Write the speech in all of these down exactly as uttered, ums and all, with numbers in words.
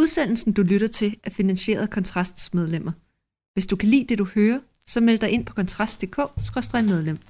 Udsendelsen, du lytter til, er finansieret af Kontrasts medlemmer. Hvis du kan lide det, du hører, så meld dig ind på kontrast punktum d k skråstreg medlem.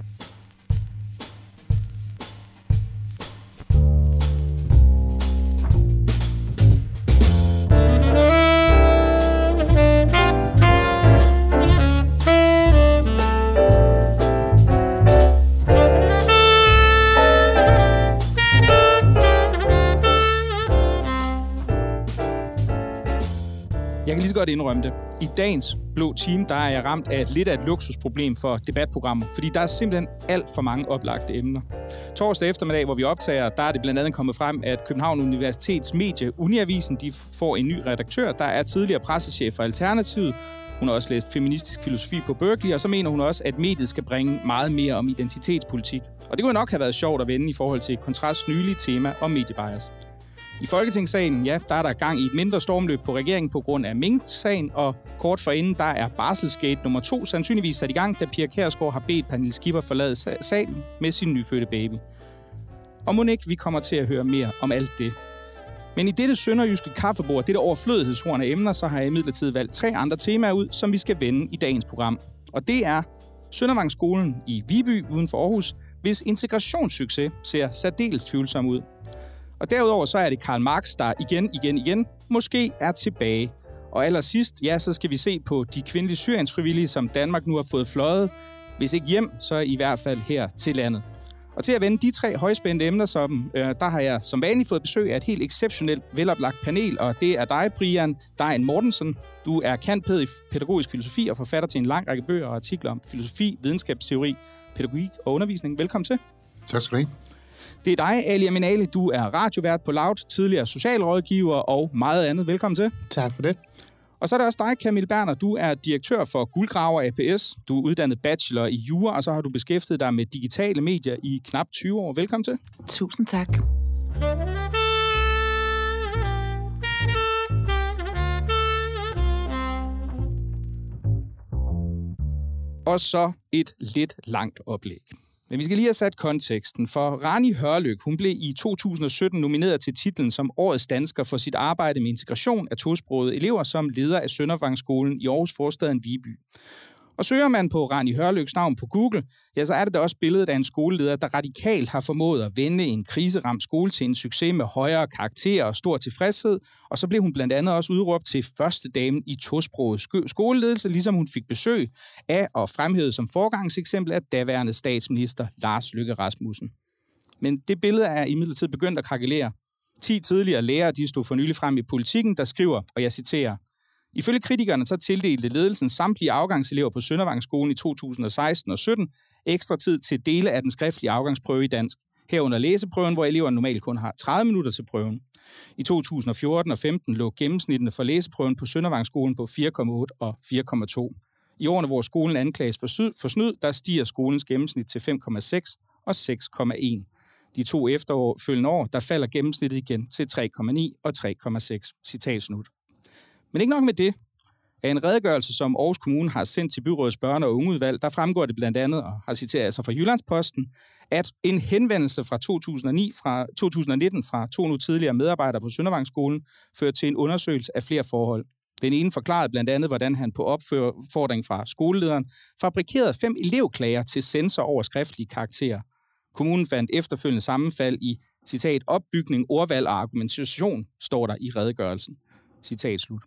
Jeg kan lige så godt indrømme det. I dagens blå time, der er jeg ramt af et lidt af et luksusproblem for debatprogrammer, fordi der er simpelthen alt for mange oplagte emner. Torsdag eftermiddag, hvor vi optager, der er det blandt andet kommet frem, at København Universitets medie Uniavisen, de får en ny redaktør, der er tidligere pressechef for Alternativet. Hun har også læst feministisk filosofi på Berkeley, og så mener hun også, at mediet skal bringe meget mere om identitetspolitik. Og det kunne nok have været sjovt at vende i forhold til Kontrasts nylige tema om mediebias. I Folketingssalen, ja, der er der gang i et mindre stormløb på regeringen på grund af Mink-sagen, og kort forinden, der er Barselsgate nummer to sandsynligvis sat i gang, da Pia Kjærsgaard har bedt Pernille Skipper forlade salen med sin nyfødte baby. Og mon ikke, vi kommer til at høre mere om alt det. Men i dette sønderjyske kaffebord, dette overflødighedshorn af emner, så har jeg imidlertid valgt tre andre temaer ud, som vi skal vende i dagens program. Og det er Søndervangsskolen i Viby uden for Aarhus, hvis integrationssucces ser særdeles tvivlsom ud. Og derudover så er det Karl Marx, der igen, igen, igen måske er tilbage. Og allersidst, ja, så skal vi se på de kvindelige syriensfrivillige, som Danmark nu har fået fløjet. Hvis ikke hjem, så i hvert fald her til landet. Og til at vende de tre højspændte emner, som, øh, der har jeg som vanligt fået besøg af et helt exceptionelt veloplagt panel. Og det er dig, Brian Dein Mortensen. Du er cand.pæd i pædagogisk filosofi og forfatter til en lang række bøger og artikler om filosofi, videnskabsteori, pædagogik og undervisning. Velkommen til. Tak skal du have. Det er dig, Ali Aminali. Du er radiovært på Loud, tidligere socialrådgiver og meget andet. Velkommen til. Tak for det. Og så er der også dig, Camille Berner. Du er direktør for Guldgraver A P S. Du er uddannet bachelor i jura, og så har du beskæftiget dig med digitale medier i knap tyve år. Velkommen til. Tusind tak. Og så et lidt langt oplæg. Men vi skal lige have sat konteksten, for Rani Hørlyk, hun blev i to tusind og sytten nomineret til titlen som Årets Dansker for sit arbejde med integration af tosprogede elever som leder af Søndervangsskolen i Aarhus forstaden Viby. Og søger man på Rani Hørlyks navn på Google, ja, så er det da også billedet af en skoleleder, der radikalt har formået at vende en kriseramt skole til en succes med højere karakterer og stor tilfredshed. Og så blev hun blandt andet også udråbt til første dame i tosproget skoleledelse, ligesom hun fik besøg af og fremhævet som forgangseksempel af daværende statsminister Lars Løkke Rasmussen. Men det billede er imidlertid begyndt at krakelere. Ti tidligere lærere, de stod for nylig frem i Politikken, der skriver, og jeg citerer: ifølge kritikerne så tildelte ledelsen samtlige afgangselever på Søndervangsskolen i to tusind og seksten og sytten ekstra tid til dele af den skriftlige afgangsprøve i dansk. Herunder læseprøven, hvor eleverne normalt kun har tredive minutter til prøven. I to tusind og fjorten og femten lå gennemsnittene for læseprøven på Søndervangsskolen på fire komma otte og fire komma to. I årene, hvor skolen anklages for, syd, for snyd, der stiger skolens gennemsnit til fem komma seks og seks komma en. De to efterfølgende år, der falder gennemsnittet igen til tre komma ni og tre komma seks. Citat slut. Men ikke nok med det. Af en redegørelse, som Aarhus Kommune har sendt til byrådets børne- og ungeudvalg, der fremgår det blandt andet, og har citeret altså fra Jyllandsposten, at en henvendelse fra to tusind og ni fra to tusind og nitten fra to nu tidligere medarbejdere på Søndervangsskolen førte til en undersøgelse af flere forhold. Den ene forklarede blandt andet, hvordan han på opfordring fra skolelederen fabrikerede fem elevklager til censor over skriftlige karakterer. Kommunen fandt efterfølgende sammenfald i, citat, opbygning, ordvalg og argumentation, står der i redegørelsen. Citat slut.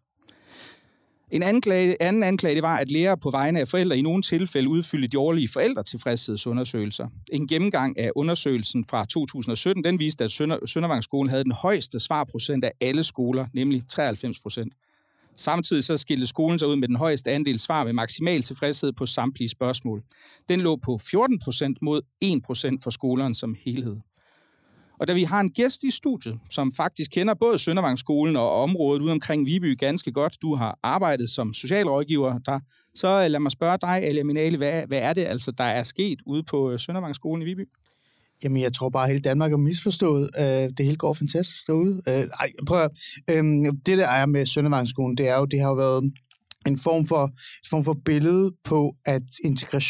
En anklage, anden anklage det var, at lærere på vegne af forældre i nogle tilfælde udfyldte de årlige forældretilfredshedsundersøgelser. En gennemgang af undersøgelsen fra to tusind og sytten, den viste, at Sønder, Søndervangsskolen havde den højeste svarprocent af alle skoler, nemlig treoghalvfems procent. Samtidig så skilte skolen sig ud med den højeste andel svar med maksimal tilfredshed på samtlige spørgsmål. Den lå på fjorten procent mod en procent for skolerne som helhed. Og da vi har en gæst i studiet, som faktisk kender både Søndervangsskolen og området ude omkring Viby ganske godt, du har arbejdet som socialrådgiver der, så lad mig spørge dig, Ali Aminali, hvad, hvad er det altså, der er sket ude på Søndervangsskolen i Viby? Jamen, jeg tror bare, at hele Danmark er misforstået. Det hele går fantastisk derude. Ej, prøv at, det, der er med Søndervangsskolen, det er jo, det har jo været en form for, en form for billede på, at integration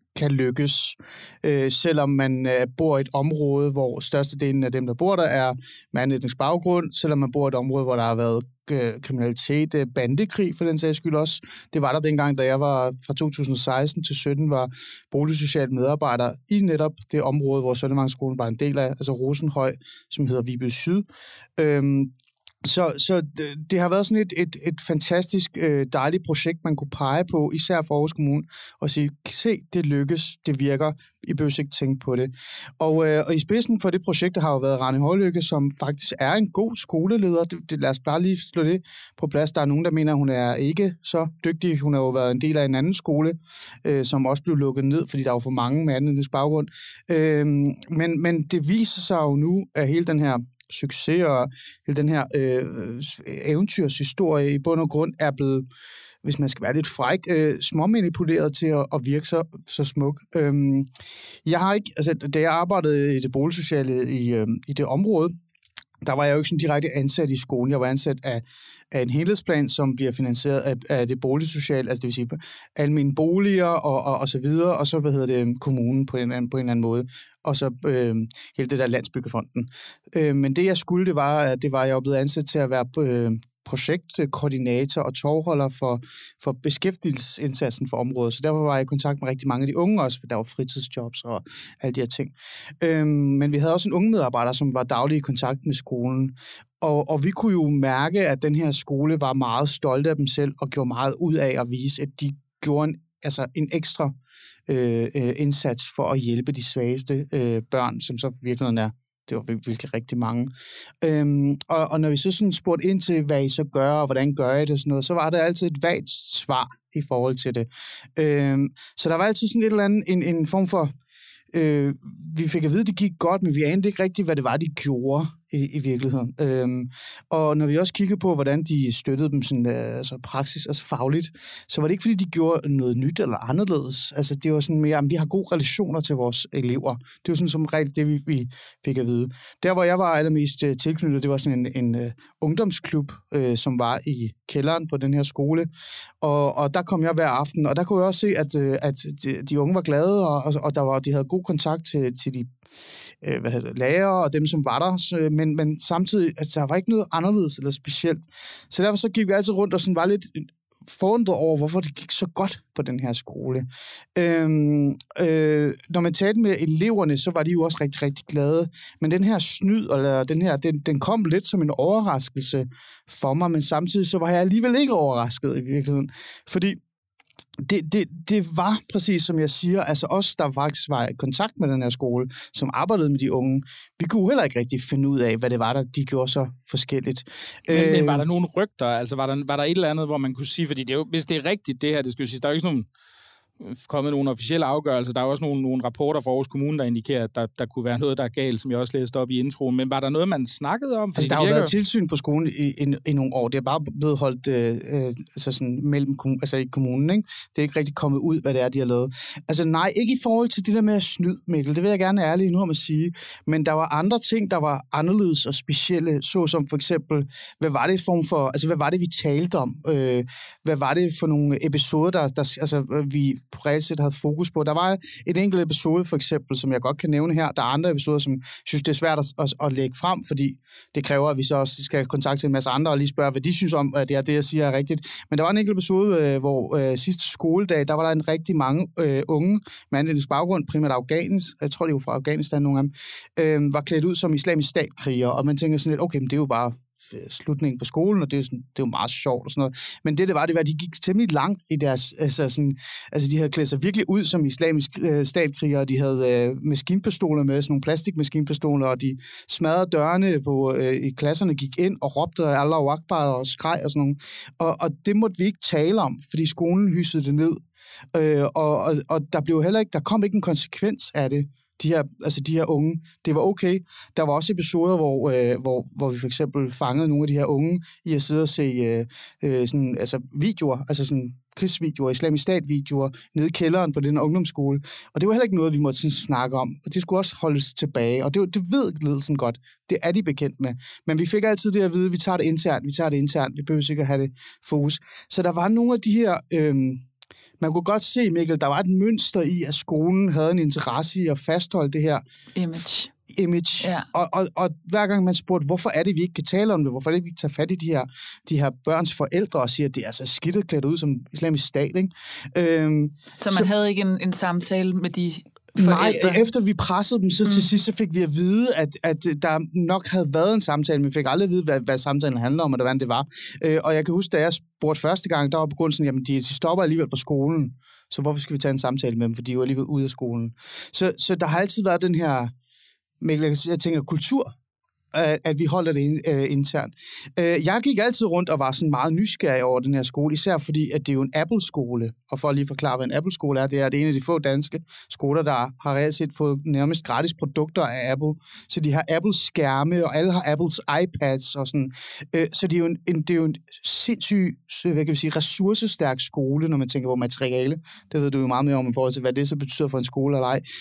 kan lykkes, øh, selvom man øh, bor i et område, hvor størstedelen af dem, der bor der, er med anden etnisk baggrund, selvom man bor i et område, hvor der har været øh, kriminalitet, øh, bandekrig for den sags skyld også. Det var der dengang, da jeg var fra to tusind og seksten til sytten var boligsocial medarbejder i netop det område, hvor Søndermarkeskolen var en del af, altså Rosenhøj, som hedder Viby Syd. Øhm, Så, så det, det har været sådan et, et, et fantastisk øh, dejligt projekt, man kunne pege på, især for Aarhus Kommune, og sige, se, det lykkes, det virker, I behøver ikke tænke på det. Og, øh, og i spidsen for det projekt, der har jo været Rani Højlykke, som faktisk er en god skoleleder. Det, det, lad os bare lige slå det på plads. Der er nogen, der mener, hun er ikke så dygtig. Hun har jo været en del af en anden skole, øh, som også blev lukket ned, fordi der var for mange med anden etnisk baggrund. Øh, men, men det viser sig jo nu, at hele den her succes og hele den her øh, eventyrshistorie i bund og grund er blevet, hvis man skal være lidt fræk, øh, småmanipuleret til at, at virke så, så smuk. Øhm, jeg har ikke, altså da jeg arbejdede i det boligsociale i, øh, i det område, der var jeg jo ikke sådan direkte ansat i skolen. Jeg var ansat af, af en helhedsplan, som bliver finansieret af, af det boligsociale, altså det vil sige almene boliger og, og, og så videre, og så hvad hedder det, kommunen på en, anden, på en eller anden måde, og så øh, hele det der Landsbyggefonden. Øh, men det jeg skulle, det var, det var, at jeg var blevet ansat til at være øh, projektkoordinator og tovholder for, for beskæftigelsesindsatsen for området. Så derfor var jeg i kontakt med rigtig mange af de unge også, for der var fritidsjobs og alle de her ting. Øhm, men vi havde også en unge medarbejder, som var daglig i kontakt med skolen. Og, og vi kunne jo mærke, at den her skole var meget stolte af dem selv og gjorde meget ud af at vise, at de gjorde en, altså en ekstra øh, øh, indsats for at hjælpe de svageste øh, børn, som så virkeligheden er. Det var virkelig rigtig mange. Øhm, og, og når vi så sådan spurgte ind til, hvad I så gør, og hvordan gør I det og sådan noget, så var der altid et vagt svar i forhold til det. Øhm, så der var altid sådan et eller andet, en, en form for, øh, vi fik at vide, at det gik godt, men vi anede ikke rigtigt, hvad det var, de gjorde i, i virkeligheden. Øhm, og når vi også kiggede på, hvordan de støttede dem sådan, øh, altså praksis, altså fagligt, så var det ikke, fordi de gjorde noget nyt eller anderledes. Altså det var sådan mere, at vi har gode relationer til vores elever. Det var sådan som regel det, vi, vi fik at vide. Der, hvor jeg var allermest øh, tilknyttet, det var sådan en, en uh, ungdomsklub, øh, som var i kælderen på den her skole. Og, og der kom jeg hver aften, og der kunne jeg også se, at, øh, at de, de unge var glade, og, og der var, de havde god kontakt til, til de øh, hvad hedder det, lærere og dem, som var der. Så, men, men samtidig, altså, der var ikke noget anderledes eller specielt. Så derfor så gik vi altid rundt og sådan var lidt forundret over, hvorfor det gik så godt på den her skole. Øhm, øh, når man talte med eleverne, så var de jo også rigtig, rigtig glade. Men den her snyd, eller den her, den, den kom lidt som en overraskelse for mig, men samtidig så var jeg alligevel ikke overrasket i virkeligheden. Fordi Det, det, det var præcis, som jeg siger, altså os, der faktisk var i kontakt med den her skole, som arbejdede med de unge, vi kunne heller ikke rigtig finde ud af, hvad det var, der de gjorde så forskelligt. Men, øh, men var der nogle rygter? Altså var der, var der et eller andet, hvor man kunne sige, fordi det er jo, hvis det er rigtigt det her, det skal jo sige, der er jo ikke sådan kommet nogle officielle afgørelser. Der er også nogle, nogle rapporter fra Aarhus Kommune, der indikerer, at der, der kunne være noget, der er galt, som jeg også læste op i introen. Men var der noget, man snakkede om? Altså, der har jo været tilsyn på skolen i, i, i nogle år. Det er bare blevet holdt øh, altså sådan mellem altså i kommunen. Ikke? Det er ikke rigtig kommet ud, hvad det er, de har lavet. Altså nej, ikke i forhold til det der med at snyde, Mikkel. Det vil jeg gerne ærligt nu om at sige. Men der var andre ting, der var anderledes og specielle, såsom for eksempel, hvad var det form for, altså hvad var det, vi talte om? Øh, hvad var det for nogle episoder, der, der altså, vi på reelt set havde fokus på. Der var et enkelt episode, for eksempel, som jeg godt kan nævne her. Der er andre episoder, som jeg synes, det er svært at, at, at lægge frem, fordi det kræver, at vi så også skal kontakte en masse andre og lige spørge, hvad de synes om, at det er det, jeg siger er rigtigt. Men der var en enkelt episode, hvor øh, sidste skoledag, der var der en rigtig mange øh, unge med anden etnisk baggrund, primært Afghanis, jeg tror, de var fra Afghanistan, nogle af dem, øh, var klædt ud som islamisk statkrigere, og man tænker sådan lidt, okay, men det er jo bare slutningen på skolen, og det er, sådan, det er jo meget sjovt og sådan noget. Men det, det var, det var, at de gik temmelig langt i deres, altså sådan, altså de havde klædt sig virkelig ud som islamisk øh, statkrigere, de havde øh, maskinpistoler med, sådan nogle plastikmaskinpistoler, og de smadrede dørene på, øh, i klasserne, gik ind og råbte Allahu Akbar og skreg og sådan noget. Og, og det måtte vi ikke tale om, fordi skolen hyssede det ned. Øh, og, og, og der blev heller ikke, der kom ikke en konsekvens af det. De her, altså de her unge, det var okay. Der var også episoder, hvor, øh, hvor, hvor vi for eksempel fangede nogle af de her unge i at sidde og se øh, øh, sådan, altså videoer, altså sådan krigsvideoer, islamisk stat-videoer, nede i kælderen på den her ungdomsskole. Og det var heller ikke noget, vi måtte sådan snakke om. Og det skulle også holdes tilbage. Og det, det ved ledelsen godt. Det er de bekendt med. Men vi fik altid det at vide, vi tager det internt, vi tager det internt, vi behøver sikkert have det fokus. Så der var nogle af de her... Øh, man kunne godt se, Mikkel, der var et mønster i, at skolen havde en interesse i at fastholde det her image. image. Ja. Og, og, og hver gang man spurgte, hvorfor er det, vi ikke kan tale om det? Hvorfor er det, vi ikke tager fat i de her, de her børns forældre og siger, at det er altså skidtet klædt ud som islamisk stat, ikke? Øhm, så man så, havde ikke en, en samtale med de forældre? Nej, efter vi pressede dem, så mm. til sidst så fik vi at vide, at, at der nok havde været en samtale, men vi fik aldrig at vide, hvad, hvad samtalen handler om, og hvordan det var. Øh, og jeg kan huske, da jeg spurgte første gang, der var begrundelsen, jamen de, de stopper alligevel på skolen, så hvorfor skal vi tage en samtale med dem, for de er jo alligevel ude af skolen. Så, så der har altid været den her, jeg tænker, kultur, at vi holder det internt. Jeg gik altid rundt og var sådan meget nysgerrig over den her skole, især fordi, at det er jo en Apple-skole, og for at lige forklare, hvad en Apple-skole er, det er, at det er en af de få danske skoler, der har reelt set fået nærmest gratis produkter af Apple. Så de har Apple-skærme, og alle har Apples iPads og sådan. Så det er jo en, det er jo en sindssyg, hvad kan vi sige, ressourcestærk skole, når man tænker på materiale. Det ved du jo meget mere om i forhold til, hvad det så betyder for en skole eller ej.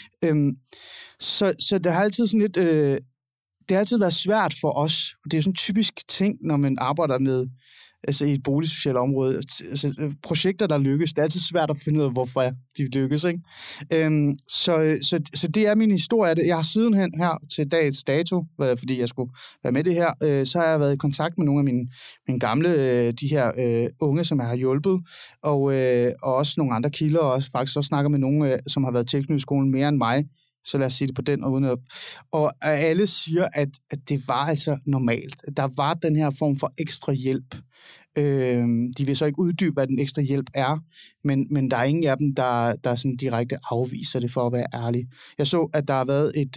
Så, så der har altid sådan lidt... Øh, det har altid været svært for os, og det er jo sådan en typisk ting, når man arbejder med altså i et boligsocialt område. Altså, projekter, der lykkes, det er altid svært at finde ud af, hvorfor de lykkes. Ikke? Øhm, så, så, så det er min historie. Jeg har sidenhen her til dagens dato, fordi jeg skulle være med det her, øh, så har jeg været i kontakt med nogle af mine, mine gamle, øh, de her øh, unge, som jeg har hjulpet, og, øh, og også nogle andre kilder, og også, faktisk også snakker med nogle, øh, som har været tilknyttet skolen mere end mig. Så lad os sige det på den og uden op. Og alle siger, at, at det var altså normalt. Der var den her form for ekstra hjælp. Øh, de vil så ikke uddybe, hvad den ekstra hjælp er, men, men der er ingen af dem, der, der sådan direkte afviser det, for at være ærlig. Jeg så, at der har været et,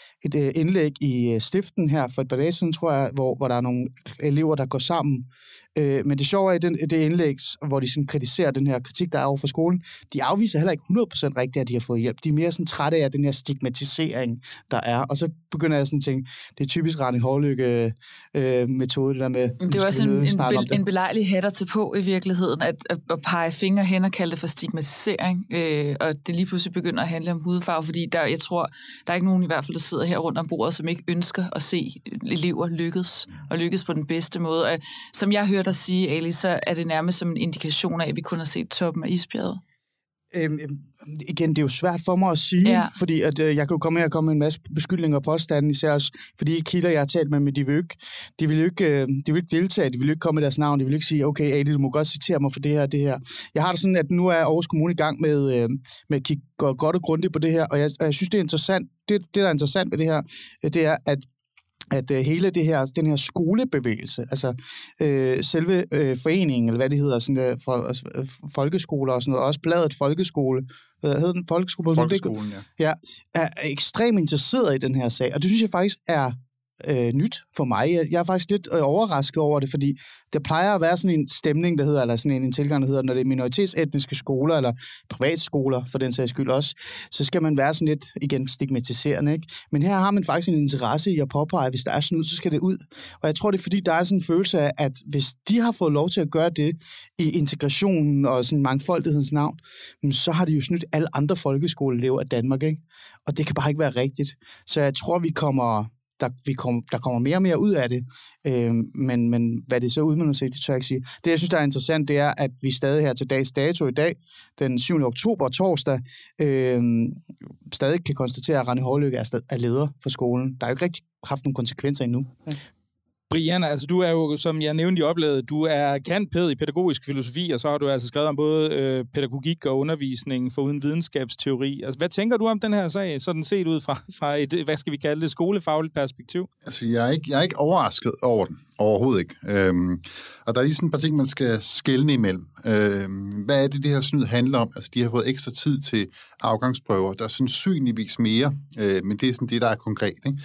et indlæg i Stiften her for et par dage siden, tror jeg, hvor, hvor der er nogle elever, der går sammen. Øh, men det sjove er, den, det indlæg, hvor de sådan kritiserer den her kritik, der er over for skolen, de afviser heller ikke hundrede procent rigtigt, at de har fået hjælp. De er mere sådan trætte af den her stigmatisering, der er. Og så begynder jeg sådan at tænke, det er typisk Rani Hårlykke øh, metode, det der med... Det er også en, en, be, en belejlig hætter til på i virkeligheden, at, at, at pege fingre hen og kalde det for stigmatisering, øh, og det lige pludselig begynder at handle om hudfarve, fordi der, jeg tror, der er ikke nogen i hvert fald, der sidder her rundt om bordet, som ikke ønsker at se elever lykkes, og lykkes på den bedste måde. Og, som jeg hørte dig sige, Ali, så er det nærmest som en indikation af, at vi kun har set toppen af isbjerget. Øhm, igen, det er jo svært for mig at sige, ja. fordi at, øh, jeg kan jo komme her og komme med en masse beskyldninger og påstande, især også, fordi kilder, jeg har talt med, men de vil jo ikke, de vil jo ikke, øh, de vil ikke deltage, de vil jo ikke komme med deres navn, de vil ikke sige, okay, Ali, du må godt citere mig for det her og det her. Jeg har det sådan, at nu er Aarhus Kommune i gang med, øh, med at kigge godt og grundigt på det her, og jeg, og jeg synes, det er interessant. Det, det, der er interessant ved det her, det er, at at øh, hele det her, den her skolebevægelse, altså øh, selve øh, foreningen, eller hvad det hedder, sådan, øh, for, øh, folkeskoler og sådan noget, også bladet Folkeskole, hvad hedder den? Folkeskole? Folkeskolen, ja. Ja, er, er ekstremt interesseret i den her sag, og det synes jeg faktisk er øh, nyt for mig. Jeg, jeg er faktisk lidt øh, overrasket over det, fordi der plejer at være sådan en stemning, der hedder, eller sådan en, en tilgang, der hedder, når det er minoritetsetniske skoler, eller privatskoler, for den sags skyld også, så skal man være sådan lidt, igen, stigmatiserende, ikke? Men her har man faktisk en interesse i at påpege, at hvis der er sådan ud, så skal det ud. Og jeg tror, det er fordi, der er sådan en følelse af, at hvis de har fået lov til at gøre det i integrationen og sådan mangfoldighedens navn, så har de jo snydt alle andre folkeskoleelever af Danmark, ikke? Og det kan bare ikke være rigtigt. Så jeg tror, vi kommer... Der, vi kom, der kommer mere og mere ud af det, øh, men, men hvad det så udmønter sig, det tør jeg ikke sige. Det, jeg synes, der er interessant, det er, at vi stadig her til dags dato i dag, den syvende oktober, torsdag, øh, stadig kan konstatere, at Rani Hårlykke er, stadig, er leder for skolen. Der er jo ikke rigtig haft nogle konsekvenser endnu. Ja. Brian, altså du er jo, som jeg nævnte i oplaget, du er cand.pæd i pædagogisk filosofi, og så har du altså skrevet om både øh, pædagogik og undervisning for uden videnskabsteori. Altså, hvad tænker du om den her sag, sådan set ud fra, fra et, hvad skal vi kalde det, skolefagligt perspektiv? Altså, jeg er ikke, jeg er ikke overrasket over den, overhovedet ikke. Øhm, og der er lige sådan et par ting, man skal skelne imellem. Øhm, hvad er det, det her snyd handler om? Altså, de har fået ekstra tid til afgangsprøver. Der er sandsynligvis mere, øh, men det er sådan det, der er konkret, ikke?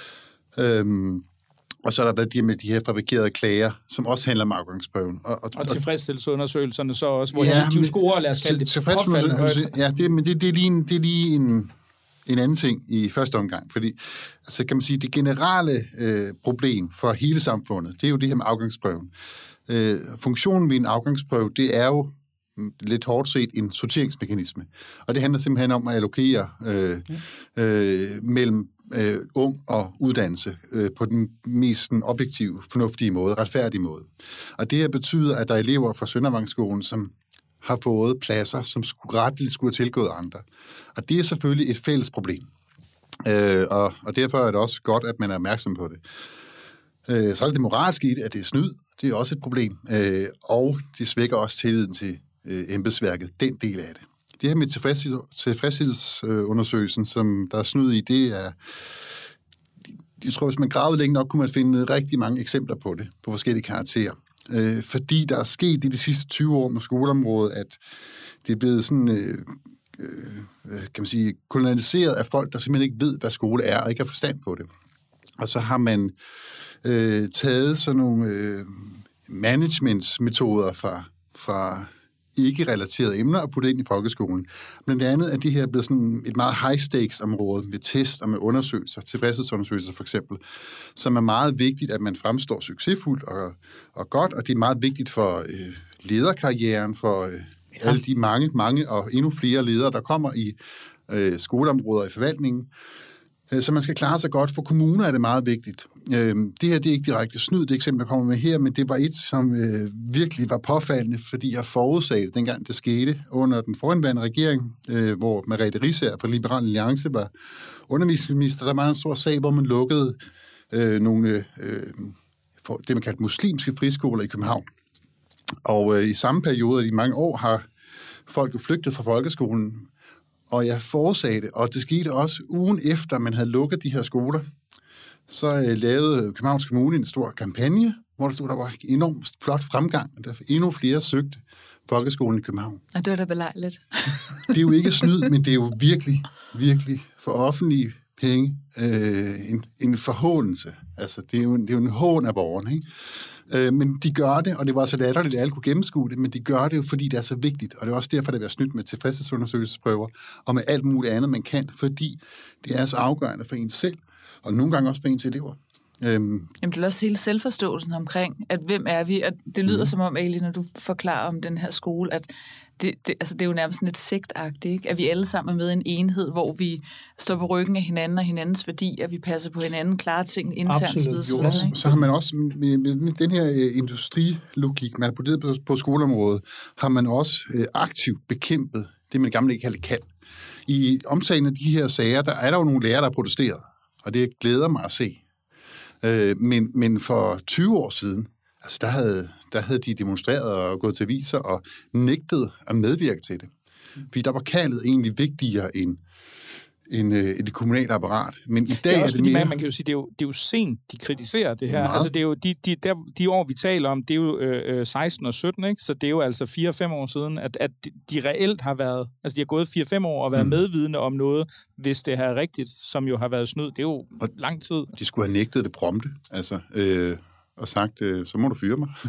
Øhm, Og så er der været de med de her fabrikerede klager, som også handler om afgangsprøven. Og, og, og tilfredstillelsesundersøgelserne så også, hvor ja, de scorer, lad os kalde det, påfaldende. Ja, det, men det, det er lige, en, det er lige en, en anden ting i første omgang. Fordi, altså kan man sige, det generelle øh, problem for hele samfundet, det er jo det her med afgangsprøven. Øh, funktionen ved en afgangsprøve, det er jo lidt hårdt set en sorteringsmekanisme. Og det handler simpelthen om at allokere øh, øh, mellem øh, ung og uddannelse øh, på den mest objektive, fornuftige måde, retfærdige måde. Og det her betyder, at der er elever fra Søndervangsskolen, som har fået pladser, som skulle retligt skulle have tilgået andre. Og det er selvfølgelig et fælles problem. Øh, og, og derfor er det også godt, at man er opmærksom på det. Øh, så er det det moralske i det, at det er snyd. Det er også et problem. Øh, og det svækker også tilliden til øh, embedsværket, den del af det. Det her med tilfredshedsundersøgelsen, som der er snyd i, det er... Jeg tror, hvis man gravede længe nok, kunne man finde rigtig mange eksempler på det, på forskellige karakterer. Øh, fordi der er sket i de sidste tyve år med skoleområdet, at det er blevet sådan... Øh, kan man sige, kolonialiseret af folk, der simpelthen ikke ved, hvad skole er, og ikke har forstand på det. Og så har man øh, taget sådan nogle øh, managementsmetoder fra, fra ikke-relaterede emner og puttet ind i folkeskolen. Blandt andet er det her blevet sådan et meget high-stakes-område med test og med undersøgelser, tilfredshedsundersøgelser for eksempel, som er meget vigtigt, at man fremstår succesfuldt og, og godt, og det er meget vigtigt for øh, lederkarrieren, for... Øh, Ja. Alle de mange, mange og endnu flere ledere, der kommer i øh, skoleområder i forvaltningen. Øh, så man skal klare sig godt. For kommuner er det meget vigtigt. Øh, det her det er ikke direkte snyd, det eksempel, der kommer med her, men det var et, som øh, virkelig var påfaldende, fordi jeg forudsagde det, dengang det skete under den forhenværende regering, øh, hvor Merete Riisager fra Liberal Alliance var undervisningsminister. Der var en stor sag, hvor man lukkede øh, nogle, øh, for det, man kaldte muslimske friskoler i København. Og øh, i samme periode, i mange år, har folk jo flygtet fra folkeskolen, og jeg forudsagde det, og det skete også ugen efter, man havde lukket de her skoler. Så øh, lavede Københavns Kommune en stor kampagne, hvor der stod, der var enormt flot fremgang, og derfor endnu flere søgte folkeskolen i København. Og det var da belejligt. Det er jo ikke snyd, men det er jo virkelig, virkelig for offentlige penge øh, en, en forhåndelse. Altså, det er jo en, det er jo en hån af borgerne, ikke? Men de gør det, og det var så latterligt, at alle kunne gennemskue det, men de gør det jo, fordi det er så vigtigt, og det er også derfor, det er snydt med tilfredshedsundersøgelsesprøver, og med alt muligt andet, man kan, fordi det er så afgørende for en selv, og nogle gange også for ens elever. Øhm. Jamen, det er også hele selvforståelsen omkring, at hvem er vi, at det lyder mm. som om, Ali, når du forklarer om den her skole, at det, det, altså, det er jo nærmest sådan et sektagtigt, ikke? At vi alle sammen er med i en enhed, hvor vi står på ryggen af hinanden og hinandens værdier, vi passer på hinanden, klarer ting internt. Jo, så, så har man også, med, med den her øh, industrilogik, man har puttet på, på skoleområdet, har man også øh, aktivt bekæmpet det, man gamle ikke kaldte kan. I omtalen af de her sager, der er der jo nogle lærere, der har protesteret, og det glæder mig at se. Øh, men, men for tyve år siden, altså der havde, der havde de demonstreret og gået til aviser og nægtet at medvirke til det. Fordi der var kaldet egentlig vigtigere end, end, øh, end det kommunale apparat. Men i dag det er, også er det fordi, mere... man, man kan jo sige, det er jo, det er jo sent, de kritiserer det her. Meget. Altså, det er jo de, de, der, de år, vi taler om, det er jo øh, seksten og sytten, ikke? Så det er jo altså fire fem år siden, at, at de reelt har været... Altså, de har gået fire fem år og været mm. medvidende om noget, hvis det her er rigtigt, som jo har været snyd. Det er jo og lang tid. De skulle have nægtet det prompte, altså, øh, og sagt, øh, så må du fyre mig.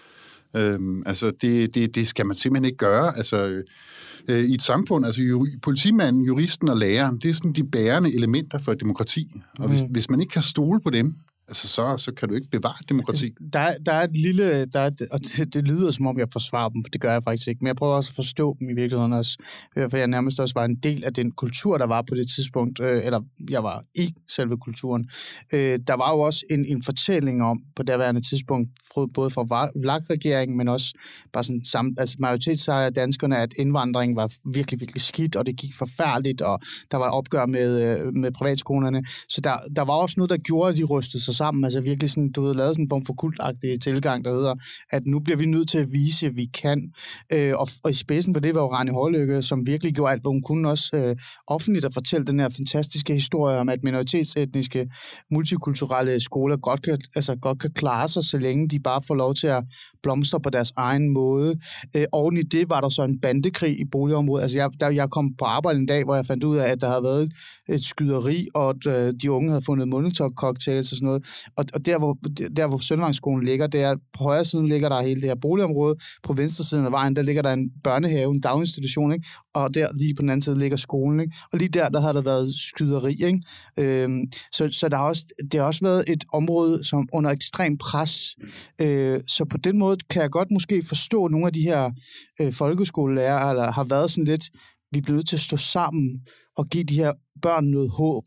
øhm, altså, det, det, det skal man simpelthen ikke gøre. Altså... I et samfund, altså ju, politimanden, juristen og læreren, det er sådan de bærende elementer for et demokrati. Og hvis, mm. hvis man ikke kan stole på dem, altså så, så kan du ikke bevare demokrati. Der, der er et lille, der er et, og det, det lyder som om, jeg forsvarer dem, for det gør jeg faktisk ikke, men jeg prøver også at forstå dem i virkeligheden også, for jeg nærmest også var en del af den kultur, der var på det tidspunkt, øh, eller jeg var i selve kulturen. Øh, der var jo også en, en fortælling om, på daværende tidspunkt, både fra V L A K-regeringen, men også bare sådan samt, altså majoritetsejer af danskerne, at indvandring var virkelig, virkelig skidt, og det gik forfærdeligt, og der var opgør med, med privatskolerne. Så der, der var også noget, der gjorde, at de rystede sig sammen. Altså virkelig sådan, du havde lavet sådan en form for kultagtig tilgang, der hedder, at nu bliver vi nødt til at vise, at vi kan. Øh, og, og i spidsen for det var jo Rani Hårlykke, som virkelig gjorde alt, hvor hun kunne også øh, offentligt at fortælle den her fantastiske historie om, at minoritetsetniske, multikulturelle skoler godt kan, altså godt kan klare sig, så længe de bare får lov til at blomstre på deres egen måde. Øh, oven i det var der så en bandekrig i boligområdet. Altså jeg, der, jeg kom på arbejde en dag, hvor jeg fandt ud af, at der havde været et skyderi, og at øh, de unge havde fundet Molotov-cocktails og sådan noget. Og, og der, hvor, der, hvor Søndervangsskolen ligger, der på højre siden ligger der hele det her boligområde. På venstre siden af vejen, der ligger der en børnehave, en daginstitution, ikke? Og der lige på den anden side ligger skolen, ikke? Og lige der, der har der været skyderi, ikke? Øhm, så så der har også, det har også været et område, som under ekstrem pres. Øh, så på den måde kan jeg godt måske forstå nogle af de her øh, folkeskolelærere, eller har været sådan lidt, vi er blevet til at stå sammen og give de her børn noget håb.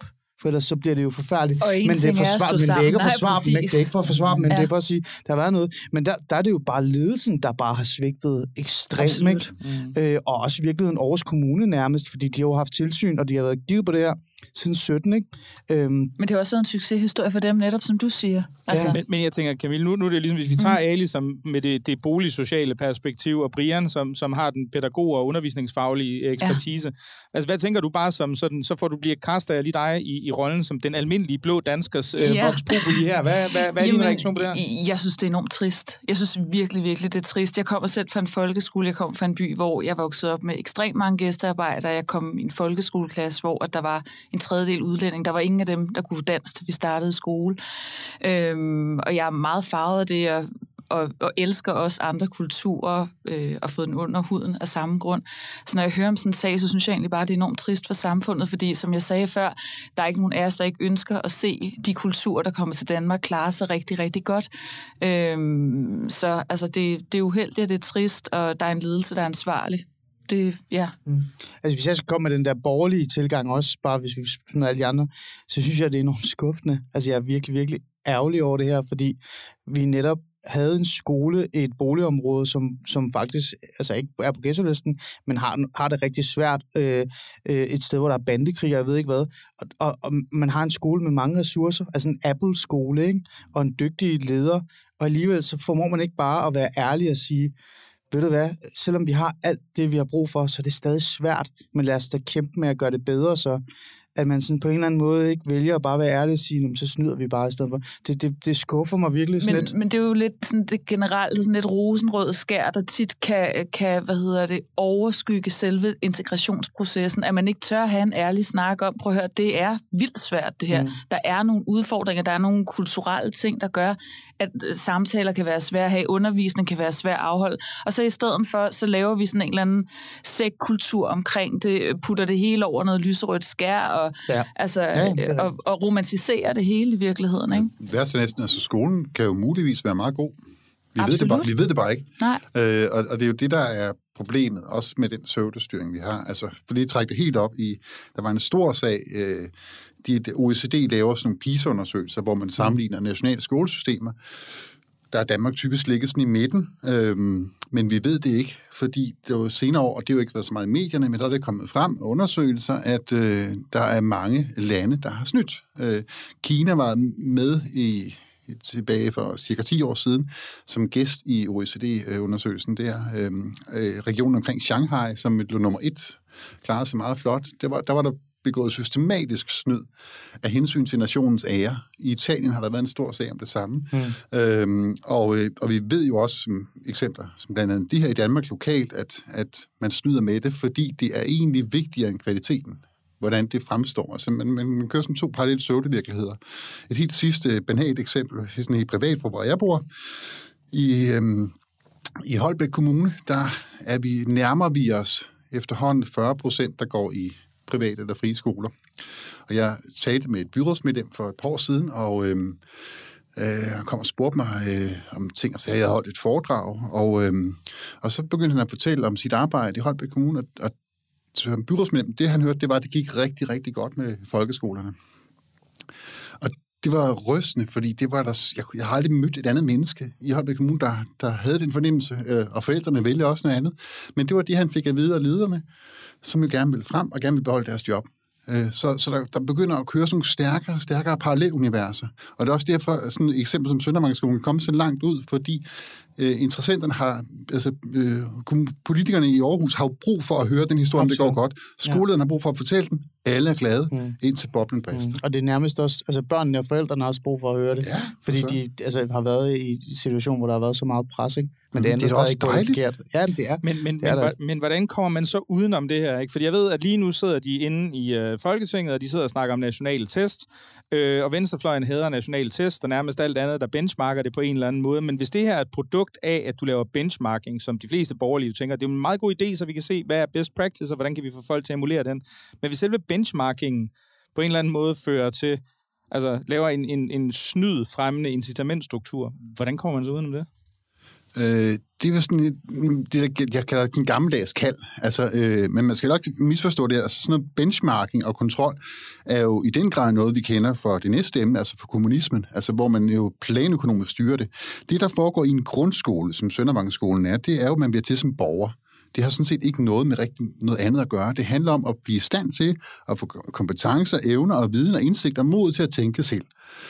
for ellers så bliver det jo forfærdeligt. Men det er, forsvar, men det er ikke at forsvare dem, ikke? Det er ikke for at forsvare dem, men ja. det er for at sige, der har været noget. Men der, der er det jo bare ledelsen, der bare har svigtet ekstremt, ikke? Mm. Øh, og også i virkeligheden Aarhus Kommune nærmest, fordi de har jo haft tilsyn, og de har været givet på det her siden sytten, ikke? Øhm, men det har også været en succeshistorie for dem, netop som du siger. Altså. Ja. Men, men jeg tænker, Camille, nu, nu er det ligesom, hvis vi tager Ali som med det, det boligsociale perspektiv, og Brian, som, som har den pædagog- og undervisningsfaglige ekspertise. Ja. Altså, hvad tænker du bare som sådan, så får du blive kastet af lige dig i, i rollen som den almindelige blå danskers øh, ja. vokspopuli her. Hvad, hvad, hvad er din reaktion på det her? Jeg synes, det er enormt trist. Jeg synes virkelig, virkelig, det er trist. Jeg kommer selv fra en folkeskole, jeg kom fra en by, hvor jeg voksede op med ekstremt mange gæstearbejdere. Jeg kom i en folkeskoleklasse, hvor der var en tredjedel udlænding. Der var ingen af dem, der kunne dansk, til vi startede skole. Øhm, og jeg er meget farvet af det, og, og, og elsker også andre kulturer, øh, og fået den under huden af samme grund. Så når jeg hører om sådan en sag, så synes jeg egentlig bare, det er enormt trist for samfundet, fordi som jeg sagde før, der er ikke nogen af os, der ikke ønsker at se de kulturer, der kommer til Danmark, klare sig rigtig, rigtig godt. Øhm, så altså, det, det er uheldigt, og det er trist, og der er en ledelse, der er ansvarlig. Det, ja. Mm. Altså, hvis jeg skal komme med den der borgerlige tilgang også, bare hvis vi smider alle de andre, så synes jeg, det er enormt skuffende. Altså, jeg er virkelig, virkelig ærgerlig over det her, fordi vi netop havde en skole i et boligområde, som, som faktisk altså ikke er på ghettolisten, men har, har det rigtig svært. Øh, øh, et sted, hvor der er bandekrig, jeg ved ikke hvad. Og, og, og man har en skole med mange ressourcer, altså en Apple-skole, ikke? Og en dygtig leder, og alligevel så formår man ikke bare at være ærlig og sige, ved du hvad, selvom vi har alt det, vi har brug for, så er det stadig svært, men lad os da kæmpe med at gøre det bedre, så at man sådan på en eller anden måde ikke vælger at bare være ærlig og sige, så snyder vi bare i stedet for. Det, det, det skuffer mig virkelig sådan men, lidt. Men det er jo lidt sådan det generelt sådan lidt rosenrød skær, der tit kan, kan, hvad hedder det, overskygge selve integrationsprocessen, at man ikke tør have en ærlig snak om, prøv at høre, det er vildt svært det her. Mm. Der er nogle udfordringer, der er nogle kulturelle ting, der gør, at samtaler kan være svære at have, undervisning kan være svært at afholde, og så i stedet for, så laver vi sådan en eller anden sækkultur omkring det, putter det hele over noget lyserødt skær, og, ja. altså, ja, og, og romantiserer det hele i virkeligheden, ikke? Hvad til næsten, altså skolen kan jo muligvis være meget god. Vi, ved det, bare, vi ved det bare ikke. Nej. Øh, og, og det er jo det, der er problemet, også med den pseudostyring, vi har. Altså, for lige at trække det helt op i, der var en stor sag, øh, de, O E C D laver sådan nogle PISA-undersøgelser, hvor man sammenligner nationale skolesystemer. Der er Danmark typisk ligget sådan i midten, øhm, men vi ved det ikke, fordi det var senere år, og det har jo ikke været så meget i medierne, men der er det kommet frem undersøgelser, at øh, der er mange lande, der har snydt. Øh, Kina var med i tilbage for cirka ti år siden, som gæst i O E C D-undersøgelsen der. Øh, øh, regionen omkring Shanghai, som lå nummer et, klarede sig meget flot. Det var, der var der begået systematisk snyd af hensyn til nationens ære. I Italien har der været en stor sag om det samme. Mm. Øhm, og, og vi ved jo også som eksempler, som blandt andet de her i Danmark lokalt, at, at man snyder med det, fordi det er egentlig vigtigere end kvaliteten, hvordan det fremstår. Altså, man, man, man kører sådan to parallelle pseudovirkeligheder. Et helt sidste banalt eksempel, sådan i privat, hvor jeg bor, i, øhm, i Holbæk Kommune, der er vi, nærmer vi os efterhånden fyrre procent, der går i private eller frie skoler. Og jeg talte med et byrådsmedlem for et par år siden, og øh, øh, han kom og spurgte mig øh, om ting, og sagde, at jeg havde holdt et foredrag, og, øh, og så begyndte han at fortælle om sit arbejde i Holbæk Kommune, og, og som byrådsmedlem, det han hørte, det var, at det gik rigtig, rigtig godt med folkeskolerne. Og det var rystende, fordi det var der, jeg, jeg har aldrig mødt et andet menneske i Holbæk Kommune, der, der havde den fornemmelse, øh, og forældrene vælger også noget andet. Men det var det, han fik at vide af lederne, som jo gerne ville frem og gerne ville beholde deres job. Så, så der, der begynder at køre sådan nogle stærkere stærkere paralleluniverser. Og det er også derfor, sådan et eksempel som Søndermarkedsskolen kommer så langt ud, fordi øh, interessenterne har, altså øh, politikerne i Aarhus har jo brug for at høre den historie, om det går godt. Skolelederne ja. har brug for at fortælle den. Alle er glade, mm. indtil boblen brister. Mm. Og det er nærmest også, altså børnene og forældrene har også brug for at høre det. Ja, fordi så. de altså, har været i en situation, hvor der har været så meget pres, ikke? Men det, det er da også dejligt. Ja, det er. Men, men, det er men, men hvordan kommer man så udenom det her? Ikke? Fordi jeg ved, at lige nu sidder de inde i øh, Folketinget, og de sidder og snakker om nationale test, øh, og venstrefløjen hedder nationale test, og nærmest alt andet, der benchmarker det på en eller anden måde. Men hvis det her er et produkt af, at du laver benchmarking, som de fleste borgerlige tænker, det er en meget god idé, så vi kan se, hvad er best practice, og hvordan kan vi få folk til at emulere den. Men hvis selve benchmarkingen på en eller anden måde fører til, altså laver en, en, en snyd fremmende incitamentstruktur, hvordan kommer man så udenom det? Øh, det er sådan et, det, jeg kalder det en gammeldags kald. Altså, øh, men man skal nok misforstå det. Altså, sådan noget benchmarking og kontrol er jo i den grad noget, vi kender for det næste emne, altså for kommunismen, altså hvor man jo planøkonomisk styrer det. Det, der foregår i en grundskole, som Søndervangskolen er, det er jo, at man bliver til som borger. Det har sådan set ikke noget med rigtig noget andet at gøre. Det handler om at blive i stand til at få kompetencer, evner og viden og indsigt og mod til at tænke selv.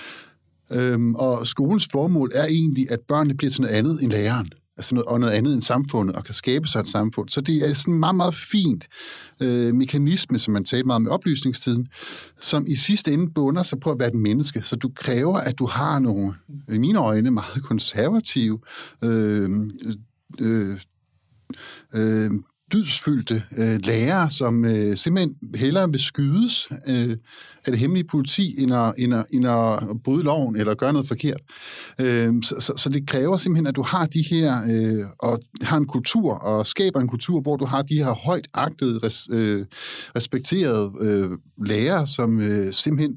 Øhm, og skolens formål er egentlig, at børnene bliver til noget andet end læreren. Altså noget, og noget andet end samfundet, og kan skabe sig et samfund. Så det er sådan en meget, meget fint øh, mekanisme, som man talte meget om i oplysningstiden, som i sidste ende bunder sig på at være et menneske. Så du kræver, at du har nogle, i mine øjne, meget konservative, øh, øh, øh, dydsfyldte øh, lærere, som øh, simpelthen hellere vil skydes øh, af det hemmelige politi, end at, end, at, end at bryde loven eller gøre noget forkert. Øh, så, så, så det kræver simpelthen, at du har de her, øh, og har en kultur, og skaber en kultur, hvor du har de her højt agtede, res, øh, respekterede øh, lærere, som øh, simpelthen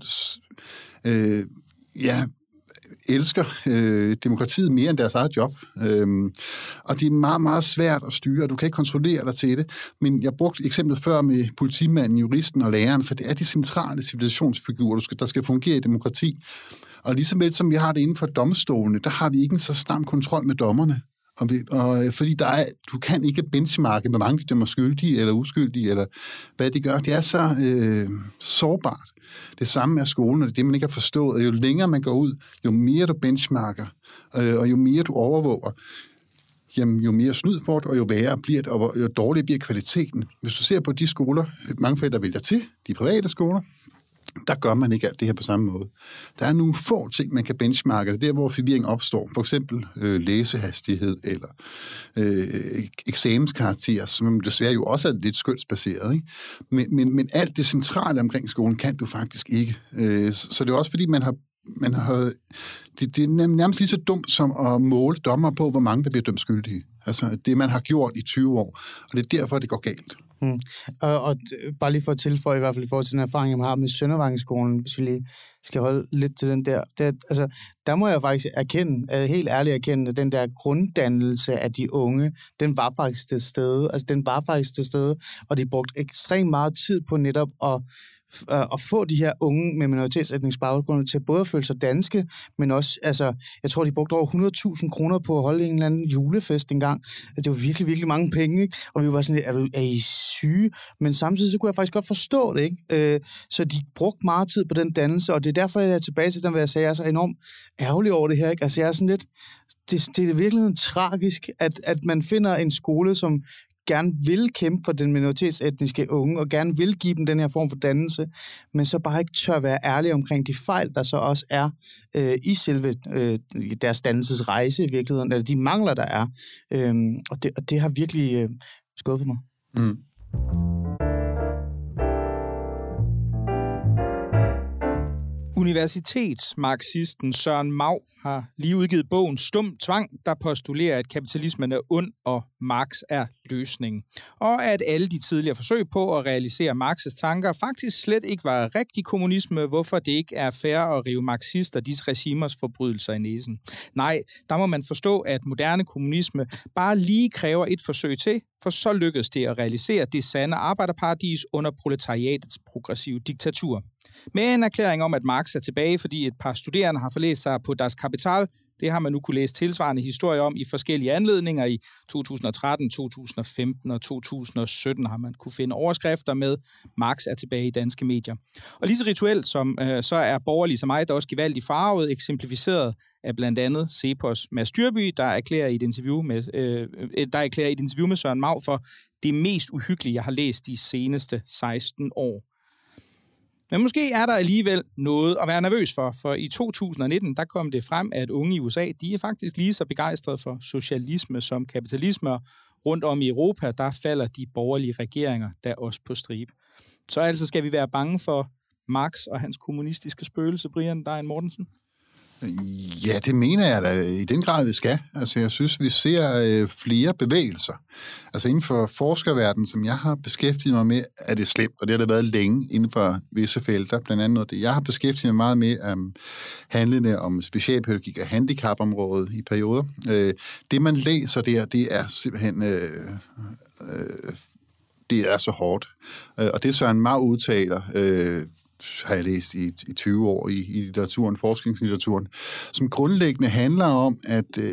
øh, ja, elsker øh, demokratiet mere end deres eget job. Øhm, og det er meget, meget svært at styre, du kan ikke kontrollere dig til det. Men jeg brugte eksemplet før med politimanden, juristen og læreren, for det er de centrale civilisationsfigurer, der skal, der skal fungere i demokrati. Og ligesom vel som vi har det inden for domstolene, der har vi ikke en så stram kontrol med dommerne. Og, vi, og fordi der er, du kan ikke benchmarke, hvor mange de dømmer skyldige eller uskyldige, eller hvad de gør. Det er så øh, sårbart. Det samme er skolen, og det er det, man ikke har forstået. Jo længere man går ud, jo mere du benchmarker, øh, og jo mere du overvåger, jamen, jo mere snyd får du, og jo værre bliver det, og jo dårligere bliver kvaliteten. Hvis du ser på de skoler, mange forældre vælger til, de private skoler, der gør man ikke alt det her på samme måde. Der er nogle få ting, man kan benchmarke. Det er der, hvor forvirring opstår. For eksempel øh, læsehastighed eller øh, eksamenskarakterer, som desværre jo også er lidt skønsbaseret. Ikke? Men, men, men alt det centrale omkring skolen kan du faktisk ikke. Øh, så det er også fordi, man har man har, det, det er nærmest lige så dumt som at måle dommer på, hvor mange der bliver dømt skyldige. Altså det, man har gjort i tyve år. Og det er derfor, det går galt. Mm. Og, og bare lige for at tilføje, i hvert fald i forhold til den erfaring, jeg har med Søndervangskolen, hvis vi lige skal holde lidt til den der. Det, altså, der må jeg faktisk erkende, helt ærligt erkende, at den der grunddannelse af de unge, den var faktisk til stede. Altså den var faktisk til stede, og de brugte ekstremt meget tid på netop at at få de her unge med minoritetsetnisk baggrund til både at føle sig danske, men også, altså, jeg tror, de brugte over hundrede tusind kroner på at holde en eller anden julefest engang. Det var virkelig, virkelig mange penge, ikke? Og vi var sådan lidt, er, du, er I syge? Men samtidig så kunne jeg faktisk godt forstå det, ikke? Øh, så de brugte meget tid på den dannelse, og det er derfor, jeg er tilbage til den, hvad jeg sagde, jeg er så enormt ærgerlig over det her, ikke? Altså, jeg er sådan lidt, det, det er virkelig tragisk, at, at man finder en skole, som gerne vil kæmpe for den minoritetsetniske unge, og gerne vil give dem den her form for dannelse, men så bare ikke tør være ærlige omkring de fejl, der så også er øh, i selve øh, deres dannelsesrejse i virkeligheden, eller de mangler, der er. Øhm, og, det, og det har virkelig øh, skuffet mig. Mm. Universitetsmarxisten Søren Mau har lige udgivet bogen Stum Tvang, der postulerer, at kapitalismen er ond, og Marx er løsningen. Og at alle de tidligere forsøg på at realisere Marx's tanker faktisk slet ikke var rigtig kommunisme, hvorfor det ikke er fair at rive marxister disse regimers forbrydelser i næsen. Nej, der må man forstå, at moderne kommunisme bare lige kræver et forsøg til, for så lykkedes det at realisere det sande arbejderparadis under proletariatets progressive diktatur. Med en erklæring om, at Marx er tilbage, fordi et par studerende har forlæst sig på Das Kapital. Det har man nu kunne læse tilsvarende historier om i forskellige anledninger. I to tusind og tretten, to tusind og femten og to tusind og sytten har man kunne finde overskrifter med Marx er tilbage i danske medier. Og lige så rituelt som øh, så er borgerlige som mig, der også gevaldigt farvet, eksemplificeret af blandt andet Cepos Mads Dyrby, der erklærer i et interview med, øh, der erklærer i et interview med Søren Mau for det mest uhyggelige, jeg har læst de seneste seksten år. Men måske er der alligevel noget at være nervøs for, for i to tusind og nitten, der kom det frem, at unge i U S A, de er faktisk lige så begejstrede for socialisme som kapitalisme. Rundt om i Europa, der falder de borgerlige regeringer der også på stribe. Så altså skal vi være bange for Marx og hans kommunistiske spøgelse, Brian Dein Mortensen? Ja, det mener jeg da i den grad, vi skal. Altså, jeg synes, vi ser øh, flere bevægelser. Altså, inden for forskerverdenen, som jeg har beskæftiget mig med, er det slemt, og det har det været længe inden for visse felter. Blandt andet noget det. Jeg har beskæftiget mig meget med um, handlende om specialpædagogik og handicapområdet i perioder. Øh, det, man læser der, det er simpelthen... Øh, øh, det er så hårdt. Øh, og det Søren Mau udtaler... Øh, har jeg læst i, i tyve år i, i litteraturen, forskningslitteraturen, som grundlæggende handler om, at øh,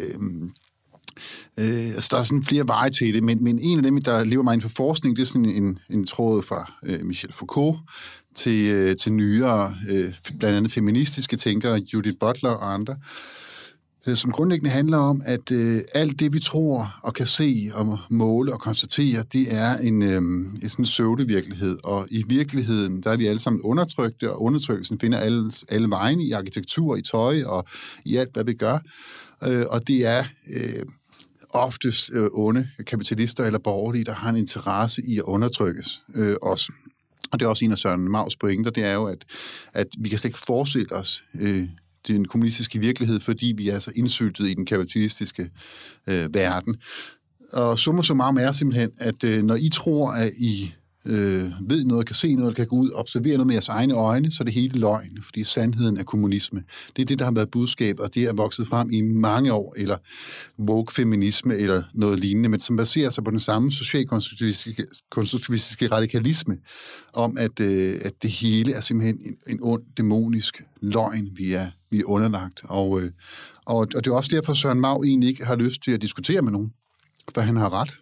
øh, altså der er sådan flere veje til det, men, men en af dem, der lever mig inden for forskning, det er sådan en, en tråd fra øh, Michel Foucault til, øh, til nyere, øh, blandt andet feministiske tænkere, Judith Butler og andre, som grundlæggende handler om, at øh, alt det, vi tror og kan se og måle og konstatere, det er en, øh, en sådan pseudovirkelighed. Og i virkeligheden, der er vi alle sammen undertrykte, og undertrykkelsen finder alle, alle vejen i arkitektur, i tøj og i alt, hvad vi gør. Øh, og det er øh, oftest øh, onde kapitalister eller borgerlige, der har en interesse i at undertrykkes øh, også. Og det er også en af Søren Maus pointer, det er jo, at, at vi kan slet ikke forestille os... Øh, den kommunistiske virkelighed, fordi vi er så indsyltet i den kapitalistiske øh, verden. Og summa summarum er simpelthen, at øh, når I tror, at I øh, ved noget, kan se noget, kan gå ud og observere noget med jeres egne øjne, så er det hele løgn, fordi sandheden er kommunisme. Det er det, der har været budskab, og det er vokset frem i mange år, eller woke-feminisme, eller noget lignende, men som baserer sig på den samme socialkonstruktivistiske konstruktivistiske radikalisme, om at, øh, at det hele er simpelthen en, en ond, dæmonisk løgn, vi er, vi er underlagt. Og, øh, og, og det er også derfor, Søren Mau egentlig ikke har lyst til at diskutere med nogen, for han har ret.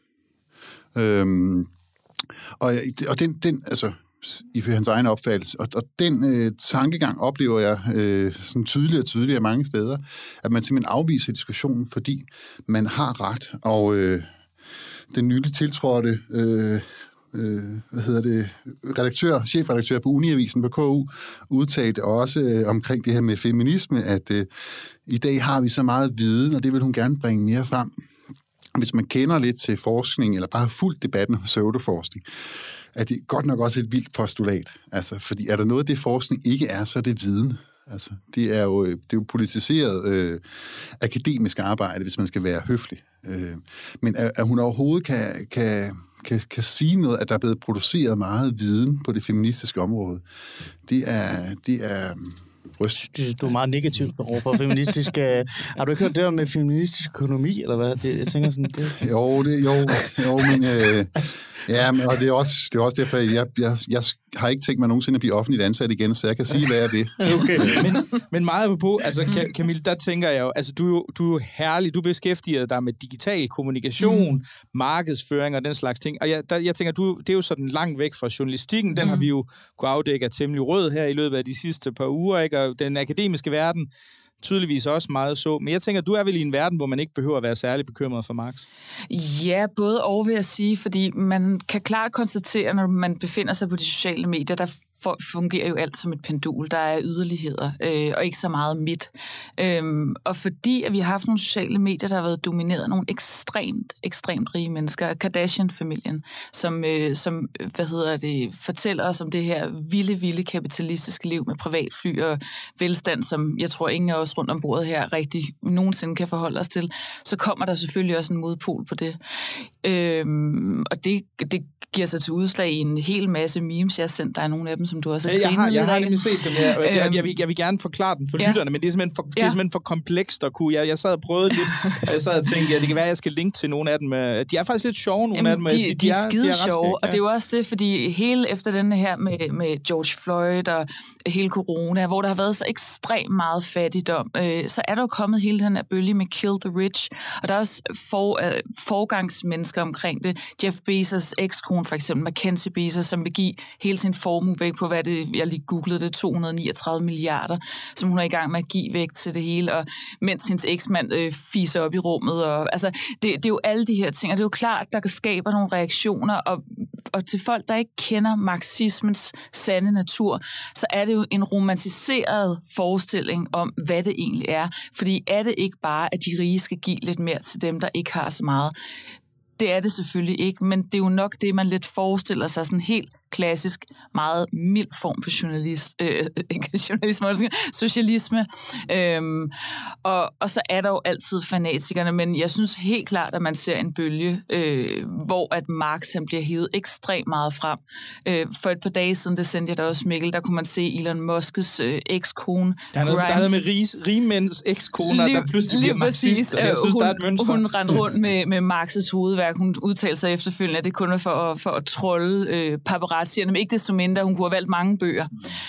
Øhm, Og, og den, den, altså, i hans egen opfattelse, og, og den øh, tankegang oplever jeg øh, sådan tydeligere og tydeligere mange steder, at man simpelthen afviser diskussionen, fordi man har ret, og øh, den nylig tiltrådte, øh, øh, hvad hedder det, redaktør, chefredaktør på Uniavisen på K U, udtalte også øh, omkring det her med feminisme, at øh, i dag har vi så meget viden, og det vil hun gerne bringe mere frem. Hvis man kender lidt til forskning, eller bare har fulgt debatten om pseudoforskning, er det godt nok også et vildt postulat. Altså, fordi er der noget, det forskning ikke er, så er det viden. Altså, det er jo, det er jo politiseret øh, akademisk arbejde, hvis man skal være høflig. Øh, men at, at hun overhovedet kan, kan, kan, kan sige noget, at der er blevet produceret meget viden på det feministiske område, det er... Det er Du er meget negativ over for feministisk... Uh, har du ikke hørt det der med feministisk økonomi, eller hvad? Det, jeg tænker sådan... Det... Jo, det, jo, jo, men... Øh, ja, men, og det er, også, det er også derfor, jeg, jeg, jeg har ikke tænkt mig nogensinde at blive offentligt ansat igen, så jeg kan sige, hvad jeg vil. Okay. men, men meget på, altså Camille, der tænker jeg jo, altså du er jo, du er herlig, du beskæftiger dig med digital kommunikation, mm. markedsføring og den slags ting, og jeg, der, jeg tænker, du, det er jo sådan langt væk fra journalistikken, den mm. har vi jo kunnet afdække af temmelig rød her i løbet af de sidste par uger, ikke? Og den akademiske verden tydeligvis også meget så. Men jeg tænker, du er vel i en verden, hvor man ikke behøver at være særlig bekymret for Marx? Ja, både og vil jeg sige, fordi man kan klart konstatere, når man befinder sig på de sociale medier, der fungerer jo alt som et pendul. Der er yderligheder, øh, og ikke så meget midt. Øhm, og fordi at vi har haft nogle sociale medier, der har været domineret af nogle ekstremt, ekstremt rige mennesker, Kardashian-familien, som, øh, som hvad hedder det, fortæller os om det her vilde, vilde kapitalistiske liv med privatfly og velstand, som jeg tror ingen af os rundt om bordet her rigtig nogensinde kan forholde os til, så kommer der selvfølgelig også en modpol på det. Øhm, og det, det giver sig til udslag i en hel masse memes. Jeg har sendt dig nogle af dem, som du også har grinet. Jeg har, jeg har nemlig set dem her, og jeg, jeg, vil, jeg vil gerne forklare den for ja. lytterne, men det er simpelthen for, ja. det er simpelthen for komplekst at kunne. Jeg, jeg sad og prøvede lidt, og jeg sad og tænkte, at det kan være, at jeg skal linke til nogle af dem. De er faktisk lidt sjove, nogle Jamen, af dem. De, sige, de, de er skide de er sjove, ja. og det er jo også det, fordi hele efter den her med, med George Floyd og hele corona, hvor der har været så ekstremt meget fattigdom, øh, så er der jo kommet hele den her bølge med Kill the Rich, og der er også for, øh, forgangsmennesker omkring det. Jeff Bezos' ekskone, for eksempel Mackenzie Bezos, som vil give hele sin formue væk på, hvad det, jeg lige googlede det, to hundrede og niogtredive milliarder, som hun er i gang med at give væk til det hele, og mens hendes eksmand øh, fiser op i rummet. Og, altså, det, det er jo alle de her ting, og det er jo klart, der skaber nogle reaktioner, og, og til folk, der ikke kender marxismens sande natur, så er det jo en romantiseret forestilling om, hvad det egentlig er. Fordi er det ikke bare, at de rige skal give lidt mere til dem, der ikke har så meget? Det er det selvfølgelig ikke, men det er jo nok det, man lidt forestiller sig sådan helt klassisk, meget mild form for journalist, øh, ikke journalisme, socialisme. Øhm, og, og så er der jo altid fanatikerne, men jeg synes helt klart, at man ser en bølge, øh, hvor at Marx han bliver hævet ekstremt meget frem. Øh, for et par dage siden, det sendte jeg da også, Mikkel, der kunne man se Elon Musks øh, ekskone. Der er noget, der er noget med rig, rigmænds ekskoner, der pludselig bliver marxister. Jeg synes, hun, der er et mønster. Hun rendte rundt med, med Marx's hovedværk. Hun udtalte sig efterfølgende, at det kun var for at, for at trolle øh, paparazzierne, men ikke desto mindre. Hun kunne have valgt mange bøger.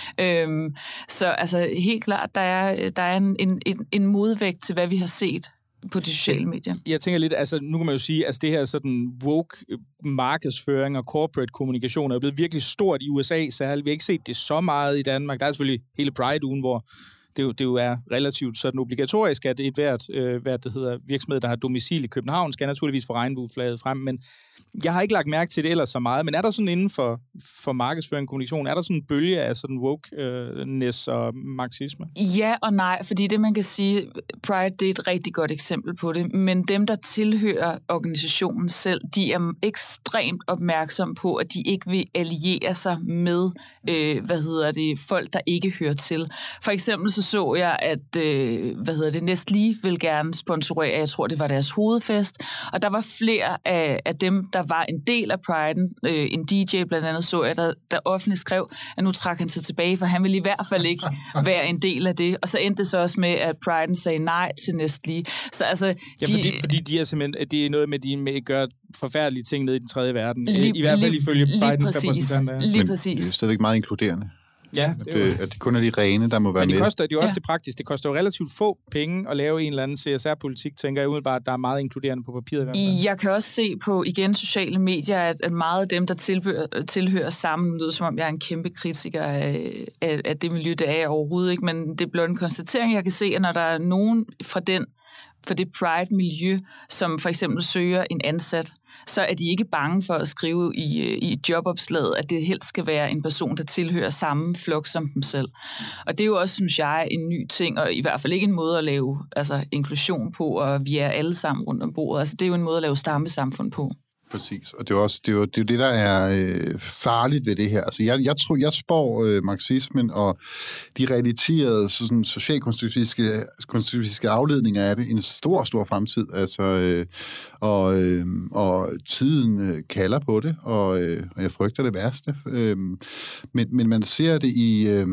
Øhm, så altså, helt klart, der er, der er en, en, en modvægt til, hvad vi har set på de sociale medier. Jeg tænker lidt, altså nu kan man jo sige, at altså, det her sådan woke markedsføring og corporate kommunikation er blevet virkelig stort i U S A særligt. Vi har ikke set det så meget i Danmark. Der er selvfølgelig hele Pride-ugen, hvor det jo, det jo er relativt sådan obligatorisk, at et hvert, øh, hvad det hedder, virksomhed, der har domicil i København, skal naturligvis få regnbueflaget frem, men jeg har ikke lagt mærke til det ellers så meget, men er der sådan inden for, for markedsføring og kommunikation, er der sådan en bølge af sådan wokeness og marxisme? Ja og nej, fordi det man kan sige, Pride det er et rigtig godt eksempel på det, men dem, der tilhører organisationen selv, de er ekstremt opmærksomme på, at de ikke vil alliere sig med, øh, hvad hedder det, folk, der ikke hører til. For eksempel så så jeg, at, øh, hvad hedder det, Nestlé vil gerne sponsorere, jeg tror det var deres hovedfest, og der var flere af, af dem, der var en del af Pride'en, øh, en D J blandt andet så jeg, der, der offentligt skrev, at nu trak han sig tilbage, for han ville i hvert fald ikke være en del af det. Og så endte det så også med, at Pride'en sagde nej til Nestlé. Så altså... Ja, de, fordi, fordi de er simpelthen, det er noget med, de med gør forfærdelige ting nede i den tredje verden. Lige, I hvert fald ifølge Bidens repræsentanter. Lige præcis. Men det er stadigvæk meget inkluderende. Ja, det at, at det kun er de rene, der må være men det koster, med. det er jo også ja. det praktiske. Det koster jo relativt få penge at lave en eller anden C S R-politik, tænker jeg umiddelbart, der er meget inkluderende på papiret. I hvert fald. Jeg kan også se på, igen, sociale medier, at, at meget af dem, der tilhører, tilhører sammen, lyder som om jeg er en kæmpe kritiker af, af, af det miljø, det er jeg overhovedet ikke, men det er blot en konstatering, jeg kan se, at når der er nogen fra, den, fra det Pride-miljø, som for eksempel søger en ansat, så er de ikke bange for at skrive i, i jobopslaget, at det helst skal være en person, der tilhører samme flok som dem selv. Og det er jo også, synes jeg, en ny ting, og i hvert fald ikke en måde at lave altså, inklusion på, og vi er alle sammen rundt om bordet. Altså, det er jo en måde at lave stammesamfund på. Præcis, og det er jo også det, er jo, det, er jo det der er øh, farligt ved det her. Altså, jeg, jeg tror, jeg spår øh, marxismen og de relaterede sådan, socialkonstruktivistiske konstruktivistiske afledninger af det en stor, stor fremtid. Altså, øh, og, øh, og tiden øh, kalder på det, og, øh, og jeg frygter det værste. Øh, men, men man ser det i... Øh,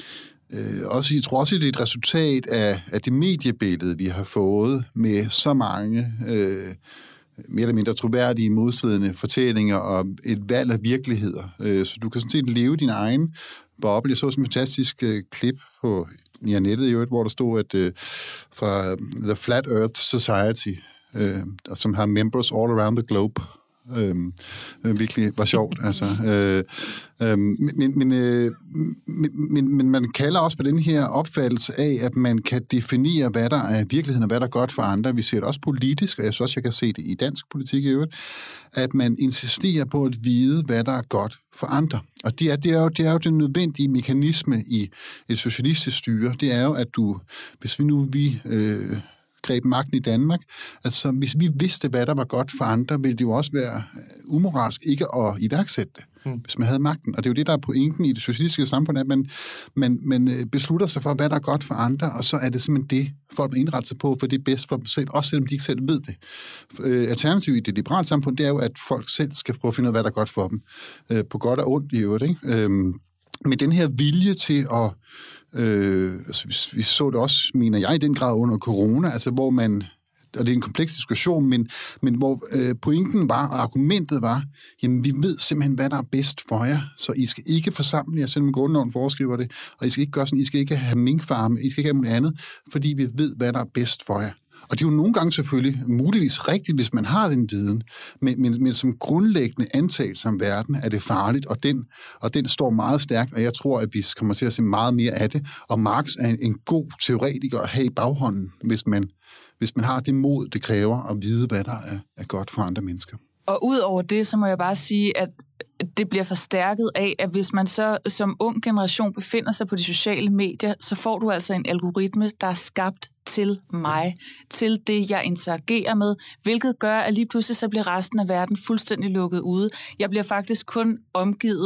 Øh, også, jeg tror også, det er et resultat af, af det mediebillede, vi har fået med så mange øh, mere eller mindre troværdige, modstridende fortællinger og et valg af virkeligheder. Øh, så du kan sådan set leve din egen boble. Jeg så sådan en fantastisk øh, klip på ja, nettet i øvrigt, hvor der stod, at øh, fra The Flat Earth Society, øh, som har members all around the globe, Øhm, øh, virkelig var sjovt, altså. Øh, øh, men, men, øh, men, men, men man kalder også på den her opfattelse af, at man kan definere, hvad der er virkeligheden, og hvad der er godt for andre. Vi ser det også politisk, og jeg synes også, jeg kan se det i dansk politik i øvrigt, at man insisterer på at vide, hvad der er godt for andre. Og det er, det er, jo, det er jo den nødvendige mekanisme i et socialistisk styre. Det er jo, at du, hvis vi nu vi... Øh, greb magten i Danmark. Altså, hvis vi vidste, hvad der var godt for andre, ville det jo også være umoralsk ikke at iværksætte det, mm. hvis man havde magten. Og det er jo det, der er pointen i det socialistiske samfund, at man, man, man beslutter sig for, hvad der er godt for andre, og så er det simpelthen det, folk må indrette sig på, for det er bedst for dem selv, også selvom de ikke selv ved det. Øh, alternativet i det liberale samfund, det er jo, at folk selv skal prøve at finde ud af, hvad der er godt for dem. Øh, på godt og ondt i øvrigt, ikke? Øh, men den her vilje til at Øh, altså, vi, vi så det også, mener jeg, i den grad under corona, altså hvor man, og det er en kompleks diskussion, men, men hvor øh, pointen var, og argumentet var, jamen vi ved simpelthen, hvad der er bedst for jer, så I skal ikke forsamle jer, selvom grundloven foreskriver det, og I skal ikke gøre sådan, I skal ikke have minkfarme, I skal ikke have noget andet, fordi vi ved, hvad der er bedst for jer. Og det er jo nogle gange selvfølgelig muligvis rigtigt, hvis man har den viden, men, men, men som grundlæggende antagelse om verden er det farligt, og den, og den står meget stærkt, og jeg tror, at vi kommer til at se meget mere af det. Og Marx er en, en god teoretiker at have i baghånden, hvis man, hvis man har det mod, det kræver at vide, hvad der er, er godt for andre mennesker. Og ud over det, så må jeg bare sige, at det bliver forstærket af, at hvis man så som ung generation befinder sig på de sociale medier, så får du altså en algoritme, der er skabt til mig, til det, jeg interagerer med, hvilket gør, at lige pludselig så bliver resten af verden fuldstændig lukket ude. Jeg bliver faktisk kun omgivet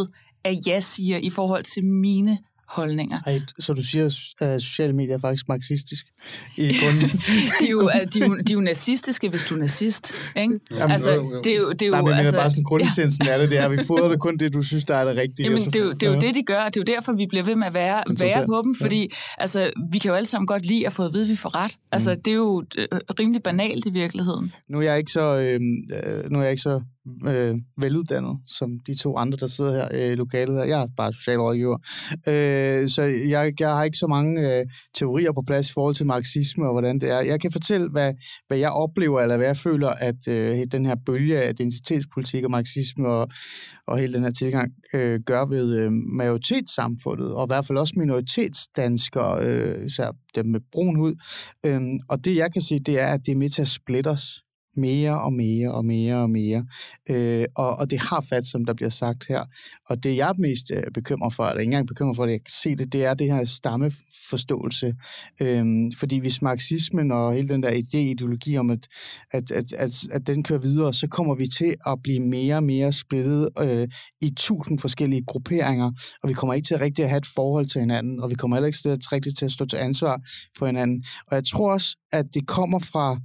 af ja-siger i forhold til mine holdninger. Ej, så du siger, at sociale medier er faktisk marxistisk i grunden? de, er jo, de, er jo, de er jo nazistiske, hvis du er nazist. Ikke? Jamen, altså, det er jo, det er jo, nej, men altså, bare sådan grundessensen ja. er det, det er, vi fodrer det kun det, du synes, der er det rigtige. Jamen, det er, jo, det er jo det, de gør. Det er jo derfor, vi bliver ved med at være, være på dem, fordi ja. altså, vi kan jo alle sammen godt lide at få at vide, at vi får ret. Altså, mm. det er jo rimelig banalt i virkeligheden. Nu er jeg ikke så, øh, nu er jeg ikke så øh, veluddannet, som de to andre, der sidder her i øh, lokalet her. Jeg er bare socialrådgiver. Øh, så jeg, jeg har ikke så mange øh, teorier på plads i forhold til marxisme og hvordan det er. Jeg kan fortælle, hvad, hvad jeg oplever, eller hvad jeg føler, at øh, den her bølge af identitetspolitik og marxisme og, og hele den her tilgang øh, gør ved øh, majoritetssamfundet, og i hvert fald også minoritetsdanskere, øh, især dem med brun hud. Øh, og det, jeg kan se, det er, at det er med til at splitte os mere og mere og mere og mere. Øh, og, og det har fat, som der bliver sagt her. Og det, jeg er mest øh, bekymret for, eller ikke engang bekymret for, at jeg kan se det, det er det her stammeforståelse. Øh, fordi hvis marxismen og hele den der idé, ideologi om, at, at, at, at, at den kører videre, så kommer vi til at blive mere og mere splittet øh, i tusind forskellige grupperinger, og vi kommer ikke til at rigtig at have et forhold til hinanden, og vi kommer heller ikke til at, rigtig til at stå til ansvar for hinanden. Og jeg tror også, at det kommer fra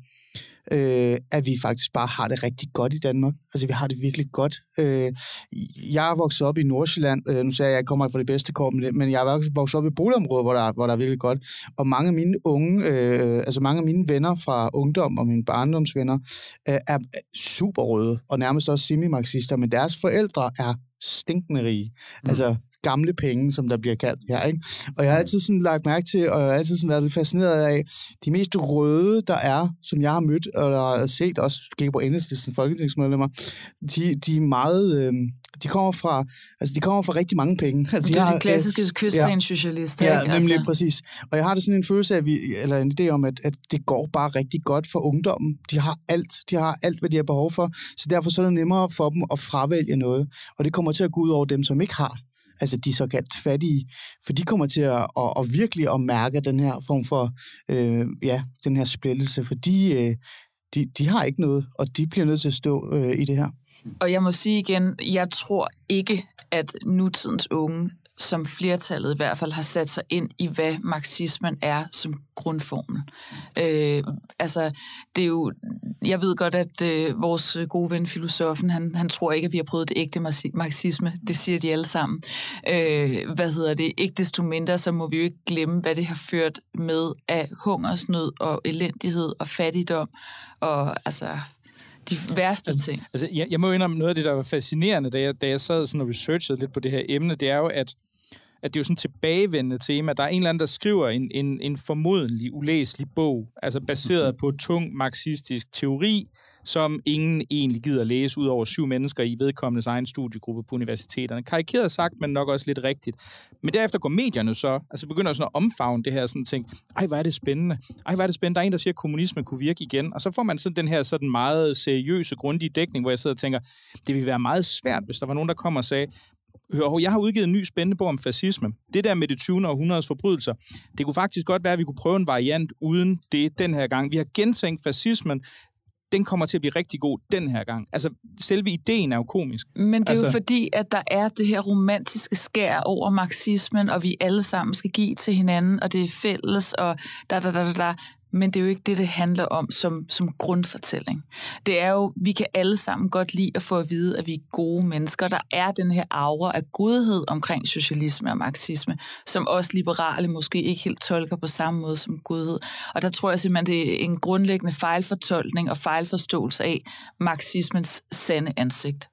Øh, at vi faktisk bare har det rigtig godt i Danmark. Altså, vi har det virkelig godt. Øh, jeg er vokset op i Nordsjælland. Øh, nu siger jeg, at jeg kommer ikke fra det bedste kår, men jeg er vokset op i boligområder, hvor der, hvor der er virkelig godt. Og mange af mine unge, øh, altså mange af mine venner fra ungdom og mine barndomsvenner, øh, er super røde, og nærmest også semi-marxister, men deres forældre er stinkende rige. Mm. Altså, gamle penge, som der bliver kaldt her, ikke? Og jeg har altid sådan lagt mærke til, og jeg har altid sådan været lidt fascineret af, de mest røde, der er, som jeg har mødt, og har set også, du kigger på Enhedslisten folketingsmedlemmer, de, de er meget, øh, de kommer fra, altså de kommer fra rigtig mange penge. Altså, det er de, de klassiske øh, kystbanesocialister, ja, ikke? Ja, nemlig altså. præcis. Og jeg har det sådan en følelse af, vi, eller en idé om, at, at det går bare rigtig godt for ungdommen. De har alt, de har alt, hvad de har behov for, så derfor så er det nemmere for dem at fravælge noget, og det kommer til at gå ud over dem, som ikke har. Altså de såkaldt fattige, for de kommer til at, at, at virkelig at mærke den her form for, øh, ja, den her splittelse, for de, øh, de, de har ikke noget, og de bliver nødt til at stå øh, i det her. Og jeg må sige igen, jeg tror ikke, at nutidens unge, som flertallet i hvert fald har sat sig ind i, hvad marxismen er som grundformel. Øh, altså, det er jo, jeg ved godt, at øh, vores gode ven, filosofen, han, han tror ikke, at vi har prøvet det ægte marxisme. Det siger de alle sammen. Øh, hvad hedder det? Ikke desto mindre, så må vi jo ikke glemme, hvad det har ført med af hungersnød og elendighed og fattigdom og altså de værste ting. Altså, jeg, jeg må indrømme, noget af det, der var fascinerende, da jeg, da jeg sad sådan og researchede lidt på det her emne, det er jo, at at det er jo sådan et tilbagevendende tema. Der er en eller anden, der skriver en, en, en formodentlig ulæselig bog, altså baseret på tung marxistisk teori, som ingen egentlig gider læse, ud over syv mennesker i vedkommendes egen studiegruppe på universiteterne. Karikeret sagt, men nok også lidt rigtigt. Men derefter går medierne så, altså begynder sådan at omfavne det her sådan ting. Ej, hvor er det spændende. Ej, hvor er det spændende. Der er en, der siger, at kommunisme kunne virke igen. Og så får man sådan den her sådan meget seriøse, grundige dækning, hvor jeg sidder og tænker, det ville være meget svært, hvis der var nogen, der kommer og sagde, hør, jeg har udgivet en ny spændende bog om fascisme. Det der med det tyvende århundredes forbrydelser, det kunne faktisk godt være, at vi kunne prøve en variant uden det den her gang. Vi har gentænkt fascismen. Den kommer til at blive rigtig god den her gang. Altså, selve ideen er jo komisk. Men det er altså... jo fordi, at der er det her romantiske skær over marxismen, og vi alle sammen skal give til hinanden, og det er fælles, og da, da, da, da, da. Men det er jo ikke det, det handler om som, som grundfortælling. Det er jo, vi kan alle sammen godt lide at få at vide, at vi er gode mennesker. Der er den her aura af godhed omkring socialisme og marxisme, som også liberale måske ikke helt tolker på samme måde som godhed. Og der tror jeg simpelthen, det er en grundlæggende fejlfortolkning og fejlforståelse af marxismens sande ansigt.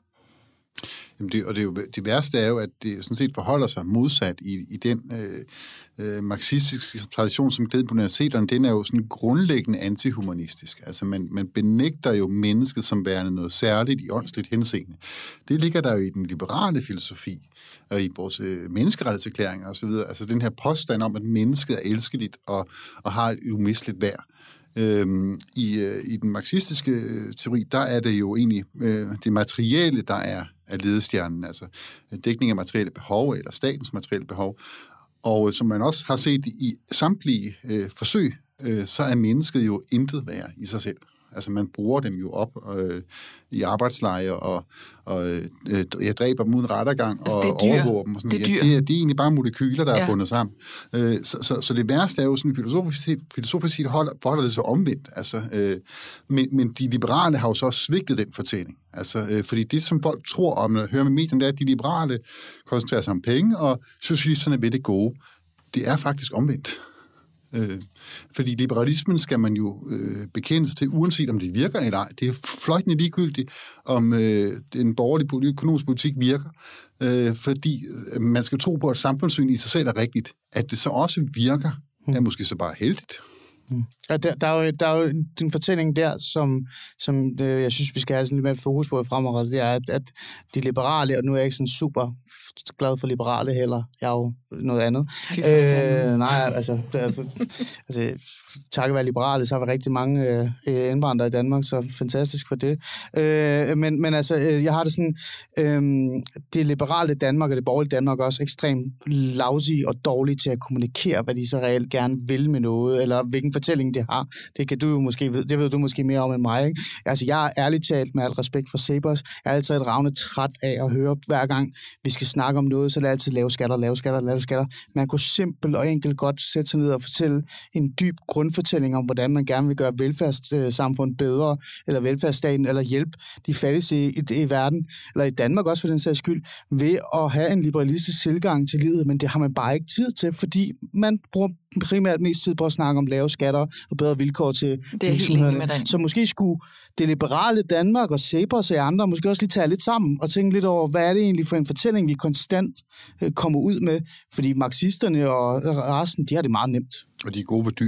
Jamen det, og det, er jo, det værste er jo, at det sådan set forholder sig modsat i, i den øh, øh, marxistiske tradition, som gled på universiteterne. Den er jo sådan grundlæggende antihumanistisk. Altså man, man benægter jo mennesket som værende noget særligt i åndsligt henseende. Det ligger der jo i den liberale filosofi og i vores øh, menneskerettighedserklæringer osv. Altså den her påstand om, at mennesket er elskeligt og, og har et umisteligt værd. Øhm, i, øh, I den marxistiske øh, teori, der er det jo egentlig øh, det materielle, der er, er ledestjernen, altså dækning af materielle behov, eller statens materielle behov. Og øh, som man også har set i samtlige øh, forsøg, øh, så er mennesket jo intet værd i sig selv. Altså, man bruger dem jo op øh, i arbejdslejre, og, og øh, jeg dræber dem uden rettergang, altså, og overvåger dem. Og sådan. Det er, ja, det, er, det er egentlig bare molekyler, der ja. er bundet sammen. Øh, så, så, så det værste er jo sådan, filosofisk, filosofisk set holder, forholder det så omvendt. Altså, øh, men, men de liberale har jo så også svigtet den fortælling. Altså, øh, fordi det, som folk tror om, når jeg hører med medierne, det er, at de liberale koncentrerer sig om penge, og socialisterne ved det gode. Det er faktisk omvendt. Øh, fordi liberalismen skal man jo øh, bekende sig til, uanset om det virker eller ej. Det er fløjtende ligegyldigt, om øh, den borgerlige økonomiske politik virker, øh, fordi øh, man skal tro på, at samfundssyn i sig selv er rigtigt. At det så også virker, er måske så bare heldigt. Mm. Ja, der, der, er jo, der er jo en fortælling der, som, som det, jeg synes, vi skal have sådan lidt mere fokus på i fremadrettet, det er, at, at de liberale, og nu er jeg ikke sådan super glad for liberale heller, jeg er jo noget andet. Øh, nej, altså, der, altså takket være liberale, så har vi rigtig mange øh, indvandrere i Danmark, så fantastisk for det. Øh, men, men altså, jeg har det sådan, øh, det liberale Danmark og det borgerlige Danmark er også ekstremt lousy og dårlige til at kommunikere, hvad de så reelt gerne vil med noget, eller hvilken fortælling det har. Det kan du jo måske vide, det ved du måske mere om end mig, ikke? Altså, jeg er ærligt talt med al respekt for Cepos, jeg er altid et ravne træt af at høre, hver gang vi skal snakke om noget, så lad altid lave skatter, lave skatter, lave skatter. Man kunne simpelt og enkelt godt sætte sig ned og fortælle en dyb grundfortælling om, hvordan man gerne vil gøre velfærdssamfundet bedre, eller velfærdsstaten, eller hjælpe de fattigste i, i, i verden, eller i Danmark også for den sags skyld, ved at have en liberalistisk tilgang til livet, men det har man bare ikke tid til, fordi man bruger primært mest tid på at snakke om lave skatter og bedre vilkår til virksomhederne. Så måske skulle det liberale Danmark og Cepos og andre måske også lige tage lidt sammen og tænke lidt over, hvad er det egentlig for en fortælling, vi konstant øh, kommer ud med, fordi marxisterne og resten, de har det meget nemt. Og de er gode ved dyr.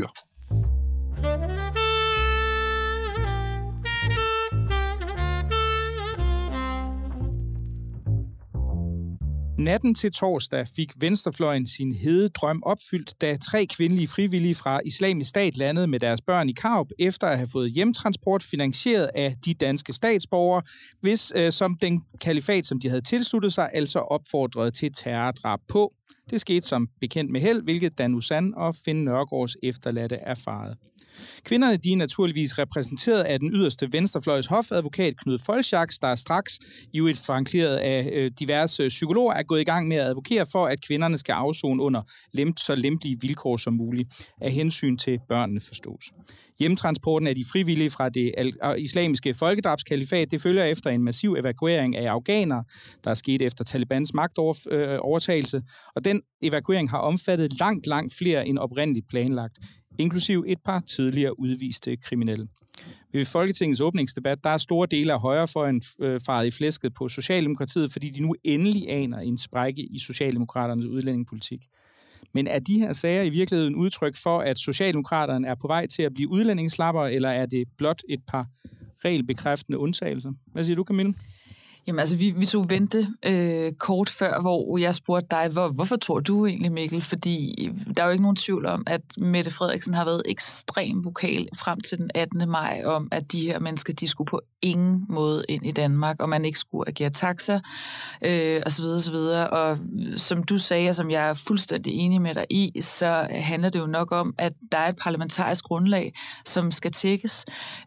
Natten til torsdag fik venstrefløjen sin hede drøm opfyldt, da tre kvindelige frivillige fra Islamisk Stat landede med deres børn i Karup, efter at have fået hjemtransport finansieret af de danske statsborgere, hvis øh, som den kalifat, som de havde tilsluttet sig, altså opfordrede til terrordrab på. Det skete som bekendt med held, hvilket Dan Uzan og Finn Nørgaards efterladte erfarede. Kvinderne de er naturligvis repræsenteret af den yderste venstrefløjs hofadvokat Knud Folchaks, der straks i et frankeret af øh, diverse psykologer er gået i gang med at advokere for, at kvinderne skal afzone under lemt, så lempelige vilkår som muligt, af hensyn til børnene forstås. Hjemtransporten af de frivillige fra det islamiske folkedrabskalifat, det følger efter en massiv evakuering af afghanere, der er sket efter Talibans magtovertagelse, og den evakuering har omfattet langt, langt flere end oprindeligt planlagt, inklusiv et par tidligere udviste kriminelle. Ved Folketingets åbningsdebat, der er store dele af højrefløjen øh, faret i flæsket på Socialdemokratiet, fordi de nu endelig aner en sprække i Socialdemokraternes udlændingepolitik. Men er de her sager i virkeligheden udtryk for, at Socialdemokraterne er på vej til at blive udlændingsslappere, eller er det blot et par regelbekræftende undtagelser? Hvad siger du, Camille? Jamen altså, vi, vi tog vente øh, kort før, hvor jeg spurgte dig, hvor, hvorfor tror du egentlig, Mikkel? Fordi der er jo ikke nogen tvivl om, at Mette Frederiksen har været ekstrem vokal frem til den attende maj om, at de her mennesker, de skulle på ingen måde ind i Danmark, og man ikke skulle agere taxa, øh, og så videre, så videre. Og som du sagde, og som jeg er fuldstændig enig med dig i, så handler det jo nok om, at der er et parlamentarisk grundlag, som skal tjekkes.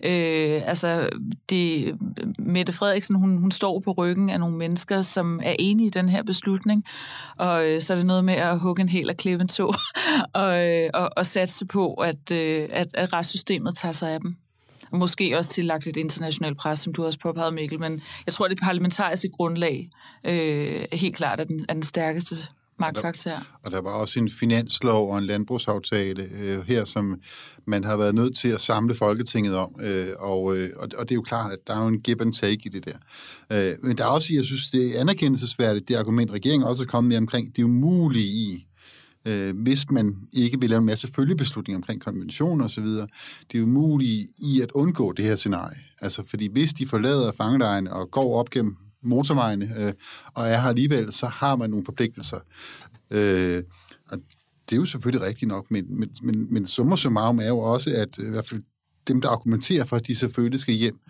Øh, altså, det, Mette Frederiksen, hun, hun står på ryggen af nogle mennesker, som er enige i den her beslutning, og øh, så er det noget med at hugge en hel og klippe en tå, og, øh, og, og satse på, at, øh, at, at retssystemet tager sig af dem. Måske også tillagt et internationalt pres, som du også påpegede, Mikkel, men jeg tror, det parlamentariske grundlag øh, helt klart er den, er den stærkeste magtfaktor. Og der var også en finanslov og en landbrugsaftale øh, her, som man har været nødt til at samle Folketinget om, øh, og, øh, og det er jo klart, at der er jo en give and take i det der. Øh, men der er også, jeg synes, det er anerkendelsesværdigt, det argument, regeringen også er kommet med omkring, det er umuligt i, øh, hvis man ikke vil lave en masse følgebeslutninger omkring konventioner osv., det er umuligt i at undgå det her scenarie. Altså, fordi hvis de forlader fangelejrene og går op gennem motorvejene, øh, og er her alligevel, så har man nogle forpligtelser. Øh, og det er jo selvfølgelig rigtigt nok, men, men, men, men summa summarum er jo også, at i hvert fald dem, der argumenterer for, at de selvfølgelig skal hjem,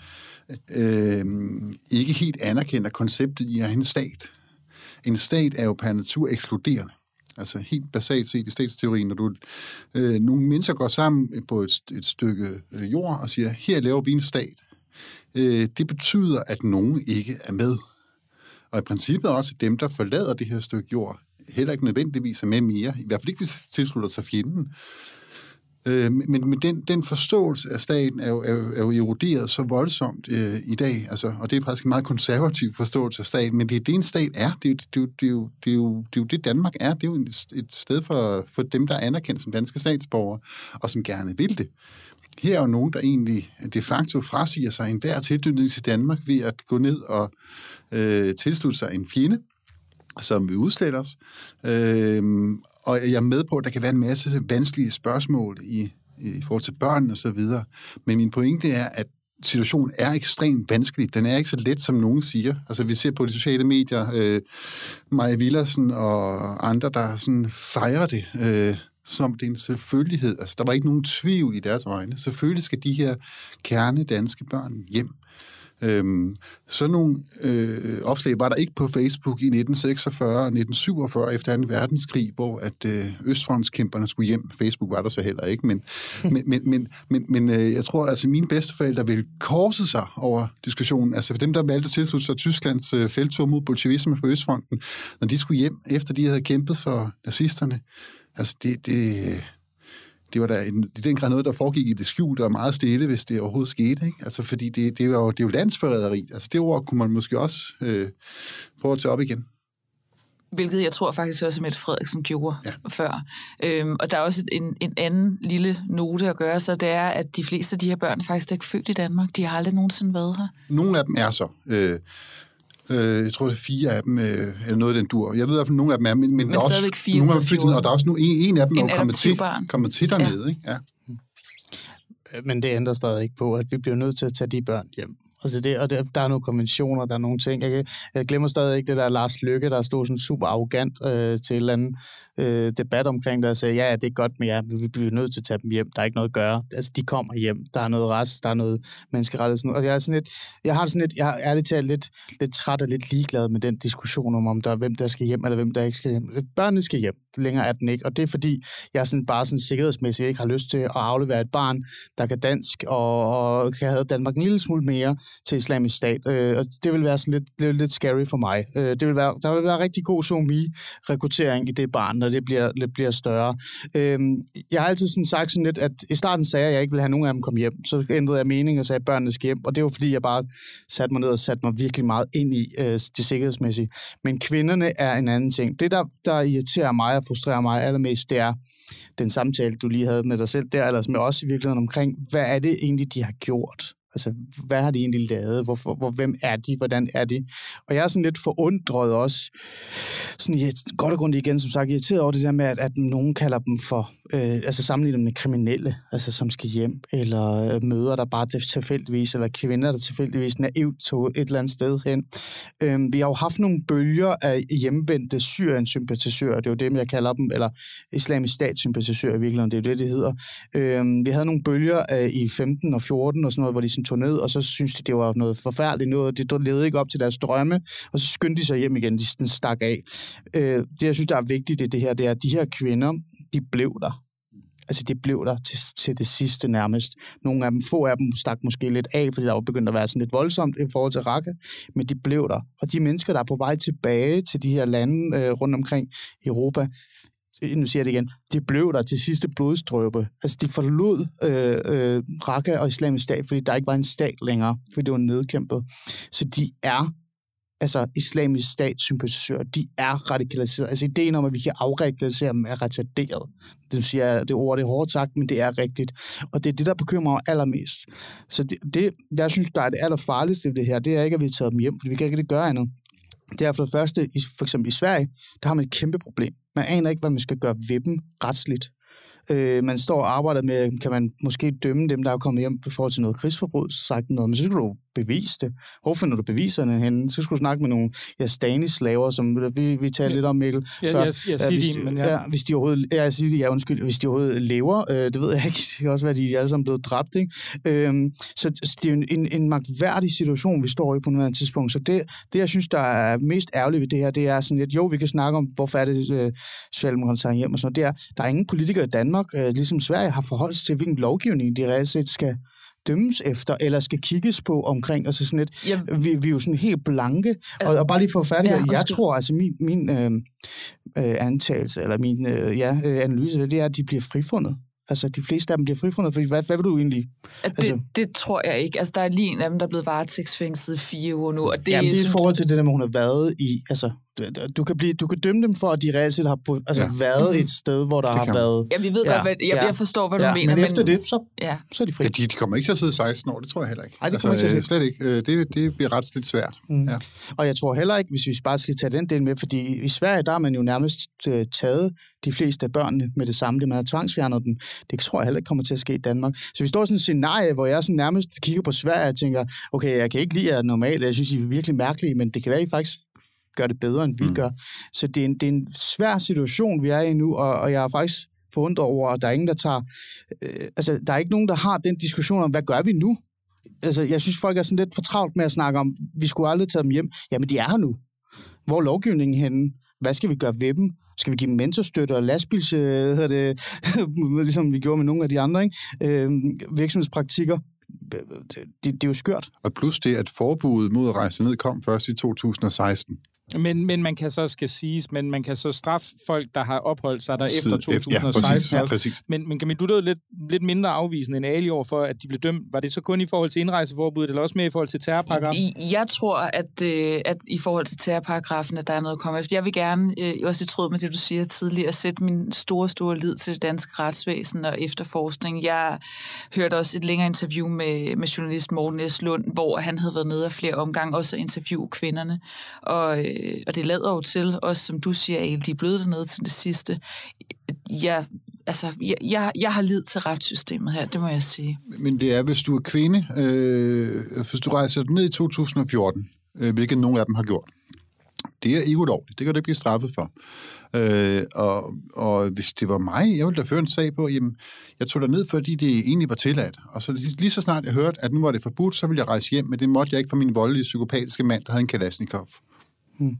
øh, ikke helt anerkender konceptet i at have en stat. En stat er jo per natur ekskluderende. Altså helt basalt set i statsteorien, når du, øh, nogle mennesker går sammen på et, et stykke øh, jord og siger, her laver vi en stat. Øh, det betyder, at nogen ikke er med. Og i princippet også dem, der forlader det her stykke jord, heller ikke nødvendigvis er med mere. I hvert fald ikke, hvis tilslutter sig fjenden. Øh, men men den, den forståelse af staten er jo, er, jo, er jo eroderet så voldsomt øh, i dag, altså, og det er faktisk en meget konservativ forståelse af staten, men det er det, en stat er. Det er, det, er, det, er, jo, det, er, jo, det er jo det, Danmark er. Det er jo et, et sted for, for dem, der er anerkendt som danske statsborgere, og som gerne vil det. Her er jo nogen, der egentlig de facto frasiger sig enhver tilknytning til Danmark ved at gå ned og øh, tilslutte sig en fjende, som vil udslette os. Øh, og jeg er med på, at der kan være en masse vanskelige spørgsmål i, i forhold til børn og så videre. Men min pointe er, at situationen er ekstremt vanskelig. Den er ikke så let, som nogen siger. Altså, vi ser på de sociale medier, øh, Maja Villersen og andre, der sådan fejrer det, øh, som det er en selvfølgelighed. Altså, der var ikke nogen tvivl i deres øjne. Selvfølgelig skal de her kerne danske børn hjem. Øhm, sådan nogle øh, opslag var der ikke på Facebook i nitten seksogfyrre og nitten syvogfyrre efter anden verdenskrig, hvor at øh, østfrontskæmperne skulle hjem. Facebook var der så heller ikke, men, men, men, men, men, men øh, jeg tror, at altså, mine bedsteforældre ville korse sig over diskussionen. Altså for dem, der valgte at tilslutte sig Tysklands øh, felttog mod bolsjevisme på Østfronten, når de skulle hjem, efter de havde kæmpet for nazisterne, altså det... det Det var da en, i den grad noget, der foregik i det skjulte og meget stille, hvis det overhovedet skete. Ikke? Altså, fordi det, det, er jo, det er jo landsforræderi. Altså, det ord kunne man måske også øh, prøve at tage op igen. Hvilket jeg tror faktisk også, Mette Frederiksen gjorde ja. før. Øhm, og der er også en, en anden lille note at gøre, så det er, at de fleste af de her børn faktisk er ikke født i Danmark. De har aldrig nogensinde været her. Nogle af dem er så... Øh, jeg tror, det er fire af dem, eller noget af den dur. Jeg ved i hvert fald, nogle af dem er, men, men, men der er også nogle af dem, og der er også nogle, en, en af dem, der er kommet til, kommet til dernede. Ja. Ikke? Ja. Men det ændrer stadig ikke på, at vi bliver nødt til at tage de børn hjem. Altså det, og det, der er nogle konventioner, der er nogle ting. Jeg, jeg glemmer stadig ikke det der Lars Løkke, der stod sådan super arrogant øh, til en eller anden øh, debat omkring det, og sagde, ja, det er godt med jer, men vi bliver nødt til at tage dem hjem. Der er ikke noget at gøre. Altså, de kommer hjem. Der er noget rest, der er noget menneskerettighed. Og jeg er sådan lidt, jeg har sådan lidt, jeg er ærligt talt lidt, lidt træt og lidt ligeglad med den diskussion om, om der er hvem, der skal hjem, eller hvem, der ikke skal hjem. Børnene skal hjem. Længere er den ikke. Og det er fordi, jeg sådan bare sådan sikkerhedsmæssigt ikke har lyst til at aflevere et barn, der kan dansk, og, og kan have Danmark en lille smule mere til Islamisk Stat. Øh, og det vil være sådan lidt, det lidt scary for mig. Øh, det vil være, der vil være rigtig god somi-rekruttering i det barn, når det bliver, det bliver større. Øh, jeg har altid sådan sagt sådan lidt, at i starten sagde jeg, at jeg ikke ville have nogen af dem komme hjem. Så ændrede jeg mening og sagde, at børnene skal hjem. Og det var fordi, jeg bare satte mig ned og satte mig virkelig meget ind i øh, det sikkerhedsmæssige. Men kvinderne er en anden ting. Det, der, der irriterer mig og frustrerer mig allermest, det er den samtale, du lige havde med dig selv der, eller med os i virkeligheden omkring, hvad er det egentlig, de har gjort? Altså, hvad har de egentlig lavet? Hvor, hvor, hvem er de? Hvordan er de? Og jeg er sådan lidt forundret også, sådan godt og grundigt igen, som sagt, irriteret over det der med, at, at nogen kalder dem for, øh, altså sammenligner dem med kriminelle, altså som skal hjem, eller øh, møder, der bare tilfældigvis, eller kvinder, der tilfældigvis naivt tog et eller andet sted hen. Øh, vi har jo haft nogle bølger af hjemvendte Syrien-sympatisører, det er jo dem, jeg kalder dem, eller Islamisk Stat-sympatisører i virkeligheden, det er jo det, det hedder. Øh, vi havde nogle bølger af, i femten og fjorten og sådan noget, hvor de sådan tog ned, og så synes de, det var noget forfærdeligt noget, de levede ikke op til deres drømme, og så skyndte de sig hjem igen, de stak af. Øh, det, jeg synes, der er vigtigt i det her, det er, at de her kvinder, de blev der. Altså, de blev der til, til det sidste nærmest. Nogle af dem, få af dem, stak måske lidt af, fordi der var begyndt at være sådan lidt voldsomt i forhold til Raqqa, men de blev der. Og de mennesker, der er på vej tilbage til de her lande øh, rundt omkring i Europa, nu siger jeg det igen, de blev der til sidste blodstrøbe. Altså, de forlod øh, øh, Raqqa og Islamisk Stat, fordi der ikke var en stat længere, fordi det var nedkæmpet. Så de er, altså, Islamisk Stat-sympatisører, de er radikaliseret. Altså, ideen om, at vi kan afradikalisere dem, er retarderet. Det siger det ord, det er hårdt sagt, men det er rigtigt. Og det er det, der bekymrer mig allermest. Så det, det jeg synes, der er det allerfarligste ved det her, det er ikke, at vi tager dem hjem, for vi kan ikke gøre andet. Det er for det første, for eksempel i Sverige, der har man et kæmpe problem. Man aner ikke, hvad man skal gøre ved dem retsligt. Øh, man står og arbejder med, kan man måske dømme dem, der er kommet hjem i forhold til noget krigsforbrydelse, sagt noget, men så skulle du bevise det. Hvor finder du beviserne henne? Så skulle du snakke med nogle ja, Stanis-slaver, som vi, vi talte ja. lidt om, Mikkel. Ja, jeg, jeg, jeg siger hvis, de, men ja. ja. Hvis de overhovedet, ja, jeg siger de, ja, undskyld, hvis de overhovedet lever, øh, det ved jeg ikke, det kan også være, at de er alle sammen blevet dræbt, ikke? Øhm, så det er jo en, en magtværdig situation, vi står i på nuværende tidspunkt. Så det, det, jeg synes, der er mest ærgerligt ved det her, det er sådan, at jo, vi kan snakke om, hvorfor er det, øh, Socialdemokraterne tager hjem og sådan noget. Det er, der er ingen politikere i Danmark, øh, ligesom Sverige, har forholdt sig til, hvilken lovgivning de reelt set skal dømmes efter, eller skal kigges på omkring, og så sådan et, ja. vi, vi er jo sådan helt blanke, og, og bare lige for at færdig, ja, jeg tror, altså min, min øh, øh, antagelse, eller min øh, ja, øh, analyse, det er, at de bliver frifundet. Altså, de fleste af dem bliver frifundet, for hvad, hvad vil du egentlig? Det, altså, det tror jeg ikke. Altså, der er lige en af dem, der er blevet varetægtsfængslet i fire uger nu, og det, jamen, det er i synes... forhold til det der, hun har været i, altså, du kan, blive, du kan dømme dem for, at de reelt set har altså, ja. været et sted, hvor der har været... Ja, vi ved ja, godt, hvad, jeg, ja. jeg forstår, hvad du ja, mener. Men efter men... det, så, ja. så er de fri. Ja, de, de kommer ikke til at sidde seksten år, det tror jeg heller ikke. Nej, det altså, kommer ikke til at slet ikke. Det, det bliver ret lidt svært. Mm. Ja. Og jeg tror heller ikke, hvis vi bare skal tage den del med, fordi i Sverige, der har man jo nærmest taget de fleste af børnene med det samme, det man har tvangsfjernet dem. Det tror jeg heller ikke kommer til at ske i Danmark. Så vi står i sådan et scenarie, hvor jeg sådan nærmest kigger på Sverige og tænker, okay, jeg kan ikke lide jer normalt, jeg synes, I er virkelig mærkelige, men det kan være, I faktisk gør det bedre, end vi mm. gør. Så det er, en, det er en svær situation, vi er i nu, og, og jeg er faktisk forundret over, at der er ingen, der tager... Øh, altså, der er ikke nogen, der har den diskussion om, hvad gør vi nu? Altså, jeg synes, folk er sådan lidt for travlt med at snakke om, vi skulle aldrig tage dem hjem. Jamen, de er her nu. Hvor er lovgivningen henne? Hvad skal vi gøre ved dem? Skal vi give dem mentorstøtte og lastbils, hedder det, ligesom vi gjorde med nogle af de andre, ikke? Øh, virksomhedspraktikker. Det, det, det er jo skørt. Og plus det, at forbuddet mod at rejse ned kom først i to tusind og seksten. Men, men man kan så, skal siges, men man kan så straffe folk, der har opholdt sig der efter to tusind og seksten. Ja, præcis. Ja, præcis. Men, men Camille, du er lidt, lidt mindre afvisende end Ali over for, at de blev dømt. Var det så kun i forhold til indrejseforbuddet, eller også mere i forhold til terrorparagrafen? Jeg tror, at, at i forhold til terrorparagrafen, at der er noget at komme efter. Jeg vil gerne, også i tråd med det, du siger tidligere, sætte min store, store lid til det danske retsvæsen og efterforskning. Jeg hørte også et længere interview med, med journalist Morten S. Lund, hvor han havde været nede af flere omgange, også at interviewe kvinderne. Og Og det lader jo til, også som du siger, at de er blevet dernede til det sidste. Jeg, altså, jeg, jeg, jeg har lid til retssystemet her, det må jeg sige. Men det er, hvis du er kvinde, øh, hvis du rejser ned i to tusind og fjorten, øh, hvilket nogle af dem har gjort, det er ikke ulovligt. Det kan du ikke blive straffet for. Øh, og, og hvis det var mig, jeg ville da føre en sag på, jamen, jeg tog der ned, fordi det egentlig var tilladt. Og så lige så snart jeg hørte, at nu var det forbudt, så ville jeg rejse hjem, men det måtte jeg ikke for min voldelige psykopatiske mand, der havde en Kalashnikov. Hmm.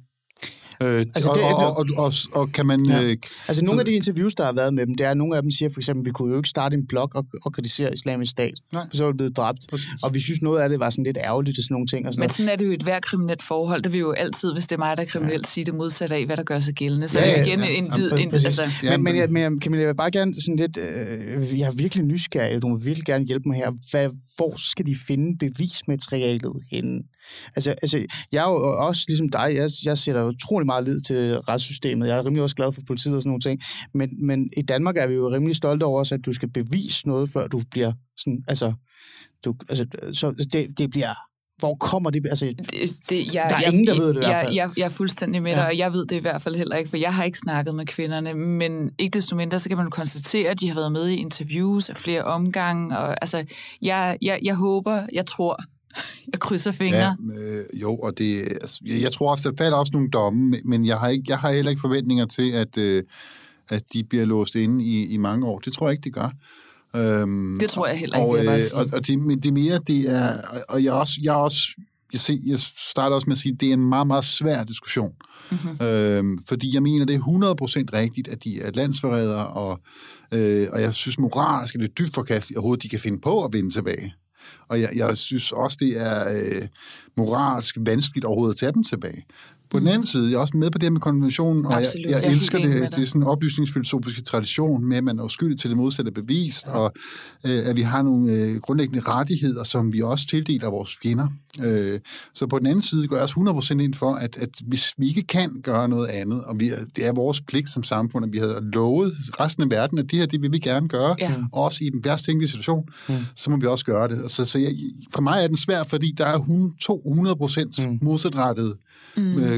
Øh, altså, det, og, og, og, og, og kan man... Ja. Øh, altså, nogle af de interviews, der har været med dem, det er, at nogle af dem siger for eksempel, at vi kunne jo ikke starte en blog og, og kritisere Islamisk Stat, Nej. for så var det blevet dræbt. Præcis. Og vi synes, noget af det var sådan lidt ærgerligt og sådan nogle ting. Og sådan Men noget. sådan er det jo et hver kriminelt forhold. Det vil jo altid, hvis det er mig, der er kriminelt, ja. sige det modsatte af, hvad der gør sig gældende. Så ja, ja, igen ja, en vid... Ja, altså. ja, men, men, jeg, men Camilla, jeg vil bare gerne sådan lidt... Øh, jeg er virkelig nysgerrig, du må virkelig gerne hjælpe mig her. Hvad, hvor skal de finde bevismaterialet henne? Altså, altså, jeg er jo også ligesom dig, jeg, jeg sætter utrolig meget lid til retssystemet. Jeg er rimelig også glad for politiet og sådan nogle ting. Men, men i Danmark er vi jo rimelig stolte over os, at du skal bevise noget, før du bliver sådan, altså, du, altså så det, det bliver, hvor kommer det, altså, det, det, jeg, der er jeg, ingen, der ved det i jeg, hvert fald. Jeg, jeg er fuldstændig med dig, ja. Og jeg ved det i hvert fald heller ikke, for jeg har ikke snakket med kvinderne, men ikke desto mindre, så kan man konstatere, at de har været med i interviews af flere omgange, og altså, jeg, jeg, jeg håber, jeg tror, jeg krydser fingre. Ja, øh, jo, og det, altså, jeg, jeg tror også, der falder også nogle domme, men jeg har, ikke, jeg har heller ikke forventninger til, at, øh, at de bliver låst inde i, i mange år. Det tror jeg ikke, det gør. Øhm, det tror jeg heller ikke, og, jeg øh, og, og det, det mere, det er, og jeg også, jeg også, jeg, ser, jeg starter også med at sige, at det er en meget, meget svær diskussion. Mm-hmm. Øhm, fordi jeg mener, det er hundrede procent rigtigt, at de er landsforrædere, og, øh, og jeg synes moralsk, at det er dybt forkasteligt, at overhovedet de kan finde på at vende tilbage. Og jeg, jeg synes også, det er øh, moralsk vanskeligt overhovedet at tage dem tilbage. På mm. den anden side, jeg er også med på det med konventionen, og Absolut, jeg, jeg, jeg elsker det. det. Det er sådan en oplysningsfilosofisk tradition med, at man er uskyldig til det modsatte bevist, ja. og øh, at vi har nogle øh, grundlæggende rettigheder, som vi også tildeler vores fjender. Øh, så på den anden side går jeg også hundrede procent ind for, at, at hvis vi ikke kan gøre noget andet, og vi, det er vores pligt som samfund, at vi har lovet resten af verden, at det her, det vil vi gerne gøre, ja. også i den værst tænkelige situation, mm. så må vi også gøre det. Så, så jeg, for mig er den svær, fordi der er to hundrede procent mm. modsatrettede mm. øh,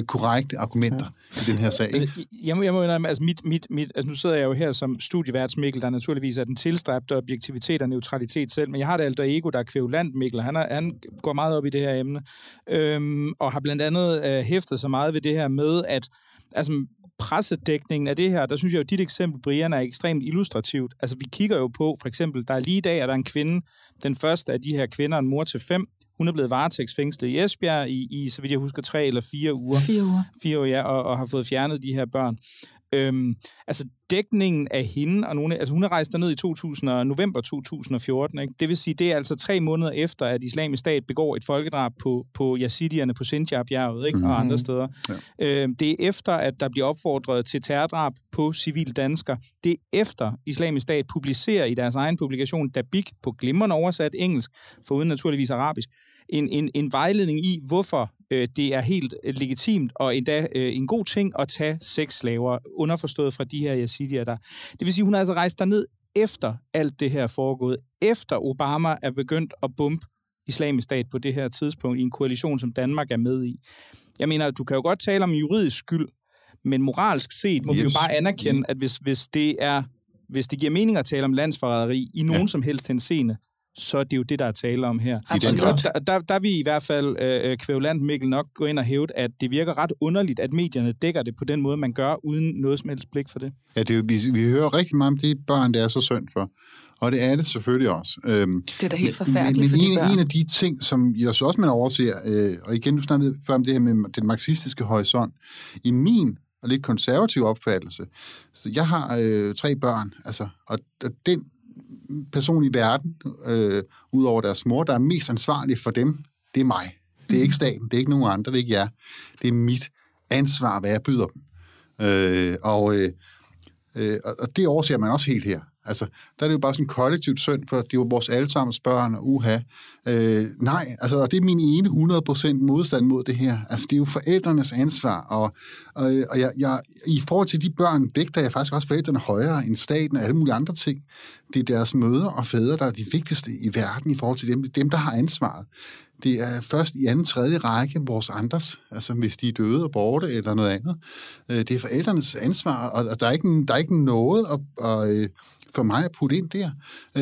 øh, korrekte argumenter ja. i den her sag. Altså, jeg må, jeg må altså, mit, mit, mit, altså nu sidder jeg jo her som studievært Mikkel, der naturligvis er den tilstræbte objektivitet og neutralitet selv, men jeg har det alter ego, der er kvævlant Mikkel, han, er, han går meget op i det her emne, øhm, og har blandt andet øh, hæftet sig meget ved det her med, at altså, pressedækningen af det her, der synes jeg jo, at dit eksempel, Brian, er ekstremt illustrativt. Altså, vi kigger jo på, for eksempel, der er lige i dag, at der er en kvinde, den første af de her kvinder, en mor til fem, hun er blevet varetægtsfængslet i Esbjerg i, i, så vidt jeg husker, tre eller fire uger. Fire uger. Fire uger, ja, og, og har fået fjernet de her børn. Øhm, altså, dækningen af hende, og nogle, altså hun er rejst derned i to tusind, november to tusind og fjorten, ikke? Det vil sige, det er altså tre måneder efter, at Islamisk Stat begår et folkedrab på, på yazidierne på Sinjar-bjerget, ikke? Mm-hmm. Og andre steder. Ja. Øhm, det er efter, at der bliver opfordret til terrordrab på civile danskere. Det er efter, Islamisk Stat publicerer i deres egen publikation, Dabik, på glimrende oversat engelsk, foruden naturligvis arabisk, en, en, en vejledning i, hvorfor øh, det er helt øh, legitimt og endda øh, en god ting at tage sexslaver, underforstået fra de her yazidier der. Det vil sige, hun har altså rejst derned efter alt det her foregået, efter Obama er begyndt at bombe Islamisk Stat på det her tidspunkt i en koalition, som Danmark er med i. Jeg mener, du kan jo godt tale om juridisk skyld, men moralsk set må yes. vi jo bare anerkende, at hvis, hvis, det er, hvis det giver mening at tale om landsforræderi i nogen ja. som helst henseende, så er det jo det, der er tale om her. Der, der, der vil i hvert fald øh, kvævlant Mikkel nok gå ind og hæve, at det virker ret underligt, at medierne dækker det på den måde, man gør, uden noget som helst blik for det. Ja, det er jo, vi, vi hører rigtig meget om de børn, der er så synd for. Og det er det selvfølgelig også. Øhm, det er da helt forfærdeligt men, men for de en, børn. en af de ting, som jeg så også man overser, øh, og igen, du snakkede før om det her med den marxistiske horisont, i min og lidt konservativ opfattelse, så jeg har øh, tre børn, altså, og, og den person i verden, øh, ud over deres mor, der er mest ansvarlig for dem, det er mig. Det er ikke staten, det er ikke nogen andre, det er ikke jer. Det er mit ansvar, hvad jeg byder dem. Øh, og, øh, og det overser man også helt her. Altså, der er det jo bare sådan kollektivt synd, for det er jo vores allesammens børn og uha. Øh, nej, altså, og det er min ene hundrede procent modstand mod det her. Altså, det er jo forældrenes ansvar, og, og, og jeg, jeg, i forhold til de børn, vægter jeg faktisk også forældrene højere end staten og alle mulige andre ting. Det er deres mødre og fædre, der er de vigtigste i verden i forhold til dem, dem der har ansvaret. Det er først i anden, tredje række vores andres, altså hvis de er døde og borte eller noget andet. Det er forældrenes ansvar, og der er ikke, der er ikke noget at, at, for mig at putte ind der.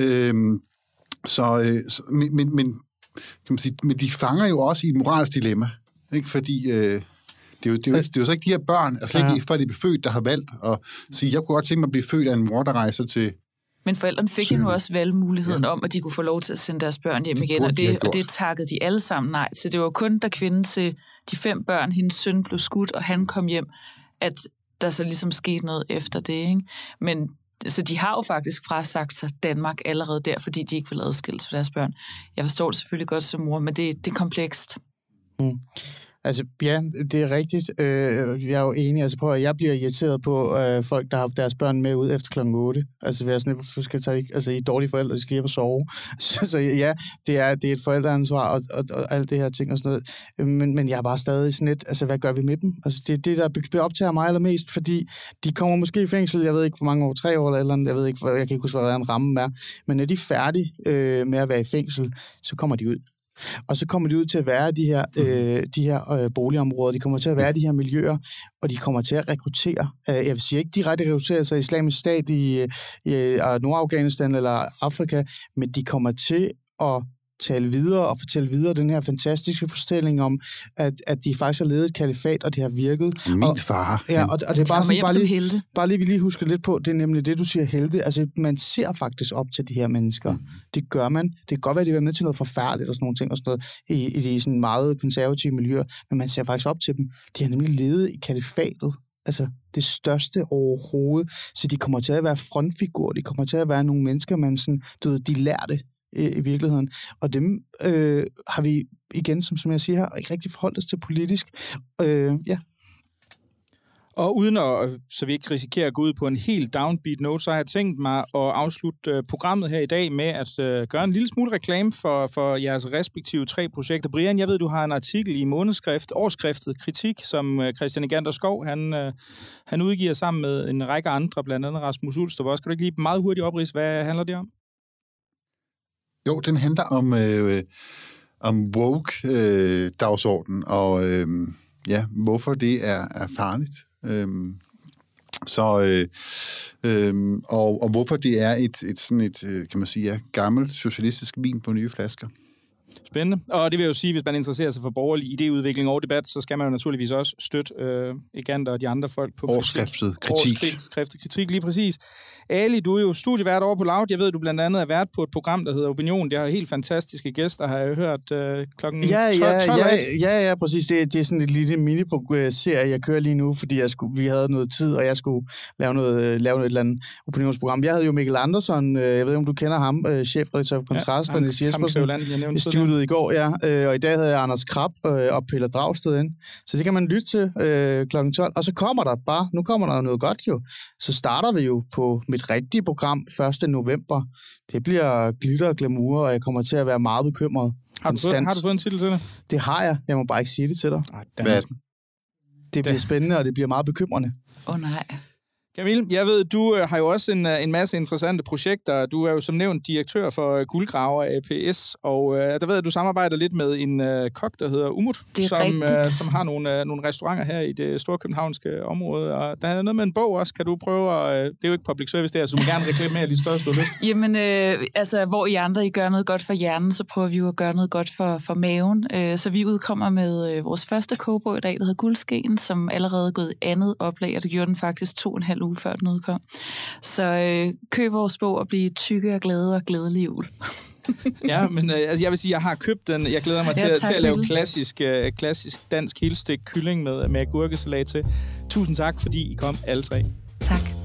Så, så men, men, kan man sige, men de fanger jo også i et moralsk dilemma, ikke? Fordi det er, jo, det, er jo, det er jo så ikke de her børn, altså ikke ja. for de er befødt, der har valgt at sige, jeg kunne godt tænke mig at blive født af en mor, der rejser til. Men forældrene fik jo nu også valgmuligheden ja. om, at de kunne få lov til at sende deres børn hjem de igen, og det, og det takkede de alle sammen nej. Så det var kun, da kvinden til de fem børn, hendes søn blev skudt, og han kom hjem, at der så ligesom skete noget efter det, ikke? Men så de har jo faktisk frasagt sig Danmark allerede der, fordi de ikke vil adskilles for deres børn. Jeg forstår det selvfølgelig godt som mor, men det, det er komplekst. Mm. Altså, ja, det er rigtigt. Øh, jeg er jo enig altså på, at jeg bliver irriteret på øh, folk, der har deres børn med ud efter klokken otte. Altså, vi er sådan, du skal tage, altså, I er dårlige forældre, de skal hjem og sove. Så, så ja, det er, det er et forældreansvar og, og, og alt det her ting og sådan noget. Men, men jeg er bare stadig sådan lidt, altså, hvad gør vi med dem? Altså, det er det, der optager mig allermest, fordi de kommer måske i fængsel, jeg ved ikke, hvor mange år, tre år eller andet, jeg ved ikke, jeg kan ikke huske, hvad en ramme er. Men når de er færdige øh, med at være i fængsel, så kommer de ud. Og så kommer de ud til at være de her, øh, de her øh, boligområder, de kommer til at være de her miljøer, og de kommer til at rekruttere. Øh, jeg vil sige ikke direkte rekruttere sig Islamisk Stat i, i Nordafghanistan eller Afrika, men de kommer til at tale videre og fortælle videre den her fantastiske fortælling om, at, at de faktisk har ledet et kalifat, og det har virket. Min og, far. Ja, og, og det er bare, sådan, bare, lige, bare lige, vi lige husker lidt på, det er nemlig det, du siger, helte. Altså, man ser faktisk op til de her mennesker. Mm. Det gør man. Det kan godt være, at de er med til noget forfærdeligt og sådan nogle ting og sådan noget, i, i de sådan meget konservative miljøer, men man ser faktisk op til dem. De har nemlig ledet i kalifatet. Altså, det største overhovedet. Så de kommer til at være frontfigurer. De kommer til at være nogle mennesker, man sådan, du ved, de lærte i virkeligheden. Og dem øh, har vi igen, som, som jeg siger her, ikke rigtig forholdt os til politisk. Øh, ja. Og uden at, så vi ikke risikerer at gå ud på en helt downbeat note, så har jeg tænkt mig at afslutte programmet her i dag med at uh, gøre en lille smule reklame for, for jeres respektive tre projekter. Brian, jeg ved, du har en artikel i månedsskrift, årsskriftet Kritik, som Christian Igander Skov, han, uh, han udgiver sammen med en række andre, blandt andet Rasmus Ulstrup også. Skal du ikke lige meget hurtigt oprids, hvad handler det om? Jo, den handler om, øh, om woke-dagsordenen, øh, og, øh, ja, hvorfor det er, er farligt. Øhm, så, øh, øh, og, og hvorfor det er et, et sådan et, kan man sige, ja, gammelt socialistisk vin på nye flasker. Spændende. Og det vil jo sige, hvis man interesserer sig for borgerlig idéudvikling og debat, så skal man jo naturligvis også støtte øh, Egander og de andre folk på Overskriftet kritik. Overskriftet kritik, lige præcis. Ali, du er jo studievært over på Loud. Jeg ved, du blandt andet er vært på et program, der hedder Opinion. Det har helt fantastiske gæster, har jeg hørt øh, klokken ja, tolv. Ja, ja, ja, ja, præcis. Det, det er sådan et lille mini-serie, jeg kører lige nu, fordi jeg skulle, vi havde noget tid, og jeg skulle lave noget, lave noget et eller andet opinionsprogram. Jeg havde jo Mikkel Andersen, øh, jeg ved ikke, om du kender ham, øh, chefredaktør for Kontrast, og Niels Jespersen i studiet i går, ja. Øh, og i dag havde jeg Anders Krab øh, og Peter Dragsted ind. Så det kan man lytte til øh, klokken tolv. Og så kommer der bare, nu kommer der noget godt jo. Så starter vi jo på mit rigtige program første november. Det bliver glitter og glamour, og jeg kommer til at være meget bekymret. Har du, fået, har du fået en titel til det? Det har jeg. Jeg må bare ikke sige det til dig. Ah, Hvad er den? Det bliver spændende, og det bliver meget bekymrende. Åh oh, nej. Camille, jeg ved, du har jo også en, en masse interessante projekter. Du er jo som nævnt direktør for Guldgraver A P S, og uh, der ved jeg, at du samarbejder lidt med en uh, kok, der hedder Umut, som, uh, som har nogle, uh, nogle restauranter her i det store københavnske område. Og der er noget med en bog også. Kan du prøve at... Uh, det er jo ikke public service der, så du må gerne reklamere lige størst, du har lyst. Jamen, øh, altså, hvor I andre I gør noget godt for hjernen, så prøver vi jo at gøre noget godt for, for maven. Øh, så vi udkommer med øh, vores første kogebog i dag, der hedder Guldskeen, som allerede er gået i andet oplag, og det gjorde den faktisk to og en halv uge før den udkom. Så øh, køb vores bog og bliv tykke og glade og glædelig jul. Ja, men øh, altså, jeg vil sige, jeg har købt den. Jeg glæder mig ja, til, til at lave klassisk, øh, klassisk dansk helstik kylling med, med agurkesalat til. Tusind tak, fordi I kom alle tre. Tak.